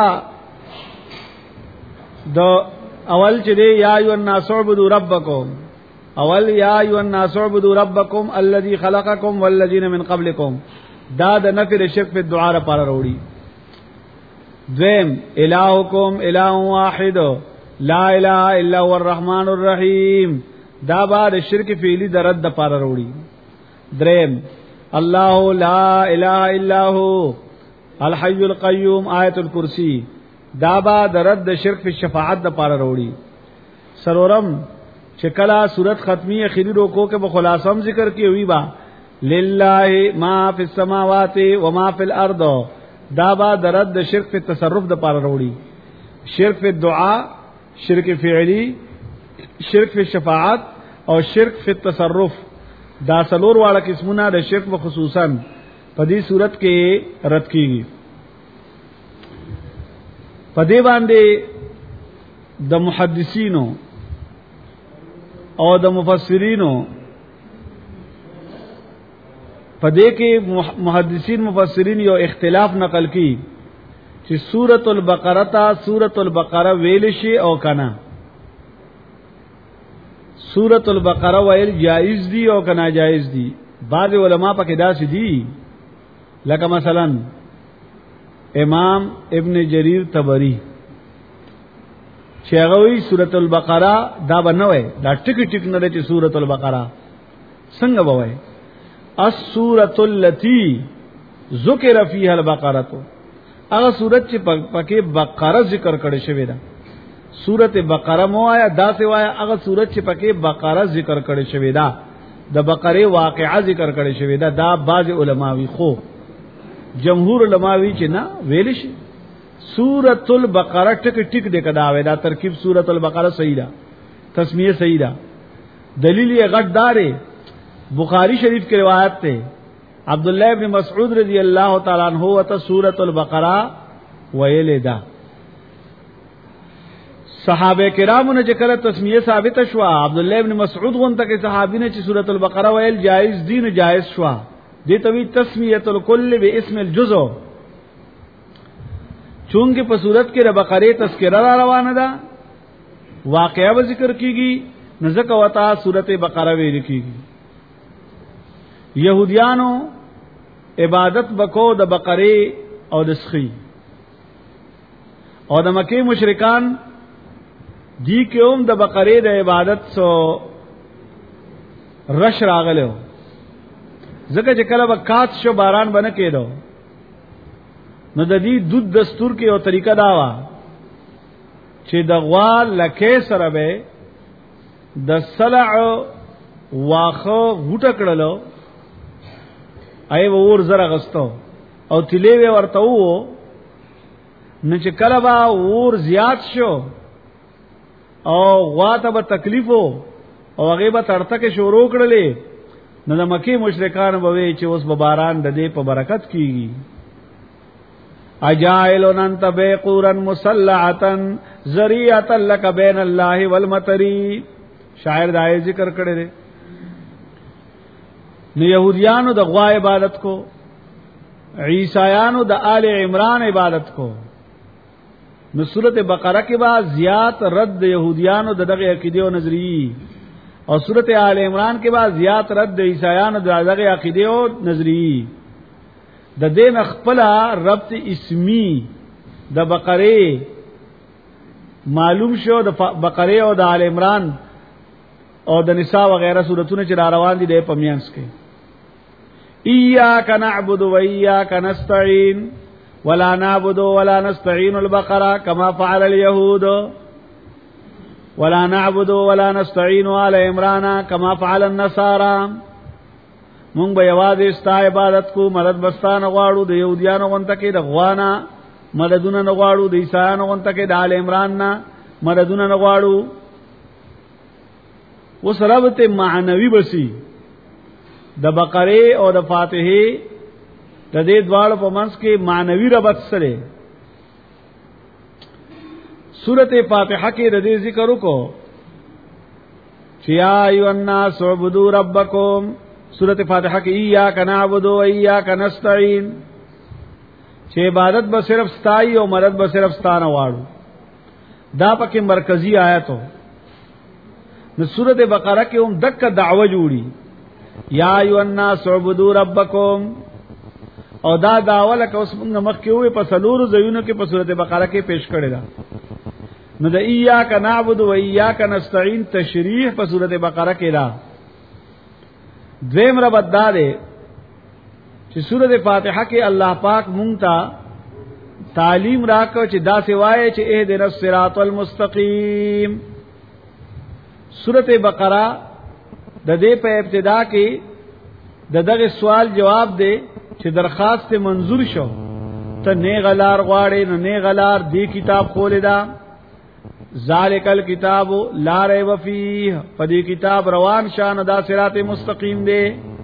د اول چې دی یا ایو الناس عبدوا ربکم اول یا ایو الناس عبدوا ربکم الذی خلقکم والذین من قبلکم دا د نفی د شرک فی الدعاء لپاره وروړي دویم الہکم الہ واحد لا الہ الا هو الرحمن الرحیم دا بعد شرک فعلی درد د پاره وروړي دریم الله لا الہ الا هو الحی القیوم آیت الکرسی دا بعد رد شرک فی شفاعت د پاره وروړي سرورم چکلا سورت ختمی اخیری روکو کې په خلاصم ذکر کی ہوئی با للہ ما فی السماوات و ما فی الارض دا بعد رد شرک فی تصرف د پاره وروړي شرک فی الدعاء شرک فعلی شرک فی شفاعت او شرک فی التصرف دا سلور واړه قسمونه د شرک په خصوصا په دې صورت کې رد کیږي په دې باندې د محدثینو او د مفسرینو په دې کې محدثین مفسرین یو اختلاف نقل کی چې سورۃ البقرہ تا سورۃ البقرہ ویل شي او کنا سورۃ البقرہ ویل جائز دی او کنا جائز دی بعض علما پکې داسې دي لکه مثلا امام ابن جریر طبری چې هغه وی سورۃ البقرہ دا بنوي دا ټیک ټیک نه لري سورۃ البقرہ څنګه بوي السورۃ التي ذکر فیها البقرہ هغه سورۃ چې پکې بقره ذکر کړي شوی دا سورۃ بقره مو آیا دا سی وایا هغه سورۃ چې پکې بقره ذکر کړي شوی دا د بقره واقعا ذکر کړي شوی دا بعض علماوی خو جمهور علماوی چې نه ویل شي سورۃ البقره ټک ټک دې کدا وې دا ترکیب سورۃ البقره صحیح ده تسمیه صحیح ده دلیل یې غټ دارې بخاری شریف کی روایت ته عبداللہ ابن مسعود رضی اللہ تعالی عنہ وتا سورۃ البقرہ ویلدا صحابه کرامو نے ذکر تسمیه ثابت شوا عبداللہ ابن مسعود غون تک صحابی نے سورۃ البقرہ ویل جائز دین جائز شوا دې توی تسمیه الکل باسم الجزء چونکه په صورت کې د بقره تذکرہ را روانه ده واقعا به ذکر کیږي نزدک وتا سورۃ بقرہ ویل کیږي یهودیانو عبادت بکو د بقره او د سخی او د مکه مشرکان دی کوم د بقره د عبادت سو رش راغلو زکه چې کله وکات شو باران بنه کېدو نو د دې دود دستور کې یو طریقه دا و چې د غوا لکه سره به د سلع واخه غټ کړلو ای ور زره غستو او تلیوی ورته وو نو چې کله با ور زیات شو او غوا ته به تکلیفو او هغه به تړته کې شروع کړلې نو د مکی مشرکان به وی چې اوس به باران د دې په برکت کیږي اجائلن انت بقورا مسلعتا ذریعه لك بین الله والمطری شاعر دای ذکر کړی دی نو يهوديانو د غوا عبادت کو عیسایانو د آل عمران عبادت کو نو سورۃ بقرہ کې با زیات رد يهوديانو د دغه عقیده او نظریه او سورۃ آل عمران کې با زیات رد عیسایانو د دغه عقیده او نظریه د دین خپل ربط اسمی د بقره معلوم شو د بقره او د آل عمران او د نساء وغیرہ سورتونه چې را روان دي د پمینس کې ایاک نعبد و ایاک نستعین ولا نعبد ولا نستعین البقره كما فعل اليهود ولا نعبد ولا نستعين على عمران كما فعل النصارى مونږ به یوازې ستا عبادت کو مدد بستان غواړو د يهوديانو غونته کې د غوانا مددونه نه غواړو د عیسایانو غونته کې د آل عمران نه مددونه نه غواړو اوس ربط معنوي بسی د بقره او د فاتحه د دې دواړو په منځ کې معنوي ربط سره سورته فاتحه کې د دې ذکر وکړو چې یا ایو الناس عبدوا ربکم سورته فاتحه کې ایاک نعبد و ایاک نستعین چې عبادت به صرف ستای او مدد به صرف ستانه واړو دا پکې مرکزی آیت هو نو سورته بقره کې هم دک دعوه جوړي یا ایو الناس عبدوا ربکم او دا دعوه لکه اوس موږ مخکې وې په سلور زینو کې په سورته بقره کې پیش کړی دا نو د ایاک نعبد و ایاک نستعین تشریح په سورته بقره کې دا دویم ربط دا دی چې سورته فاتحه کې الله پاک مونږ ته تعلیم راکو چې دا سوای چې اهدنا الصراط المستقیم سورته بقره د دې په ابتدا کې دغه سوال جواب دی چې درخواست منظور شو ته نه غلار غواړي نه غلار دی کتاب خولې دا ذالک الکتاب لا ریب فیه پدې کتاب روان شان دا صراط مستقیم دی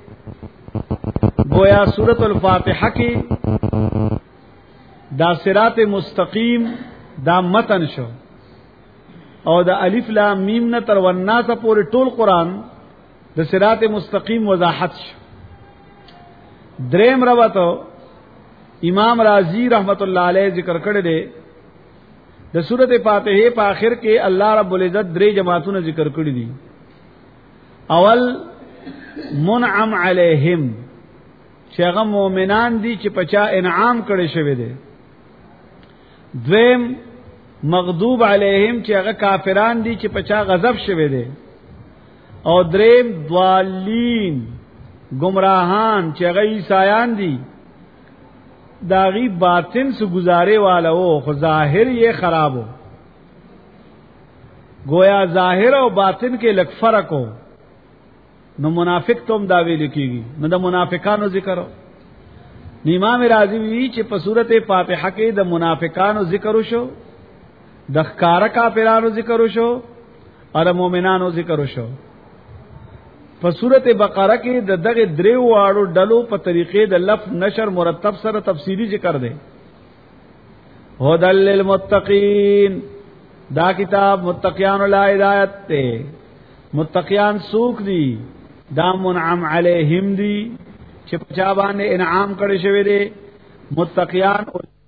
گویا سورۃ الفاتحه کې دا صراط مستقیم دا متن شو او دا الف لام میم نه تر والناس پورې ټول قران د صراط مستقیم وضاحت شو دریم ربطو امام رازی رحمت الله علیه ذکر کړی دی د سورته فاتحه په آخر کې الله رب العزت درې جماعتونه ذکر کړی دي اول منعم علیہم چې هغه مؤمنان دي چې پچا انعام کړی شوی دی دویم مغضوب علیہم چې هغه کافران دي چې پچا غضب شوی دی او دریم ضالین گمراهان چې هغه عیسایان دي داغي باطن سے گزارے والا ہو خو ظاہر یہ خراب ہو گویا ظاہر اور باطن کے لگ فرق ہو نو منافق تم داوی لکھیږي نو د منافقانو ذکر ہو امام رازی وی چې په سورته فاتحه کې د منافقانو ذکر وشو د ښکارا کافرانو ذکر وشو او د مؤمنانو ذکر وشو په سورته بقره کې د دغه دریو واړو ډلو په طریقې د لفظ نشر مرتب سره تفصیلی ذکر دی هدل للمتقین دا کتاب متقیان لا ہدایت ته متقیان سوق دی دا منعم علیہم دی چې په چا باندې انعام کړی شوی دی متقیان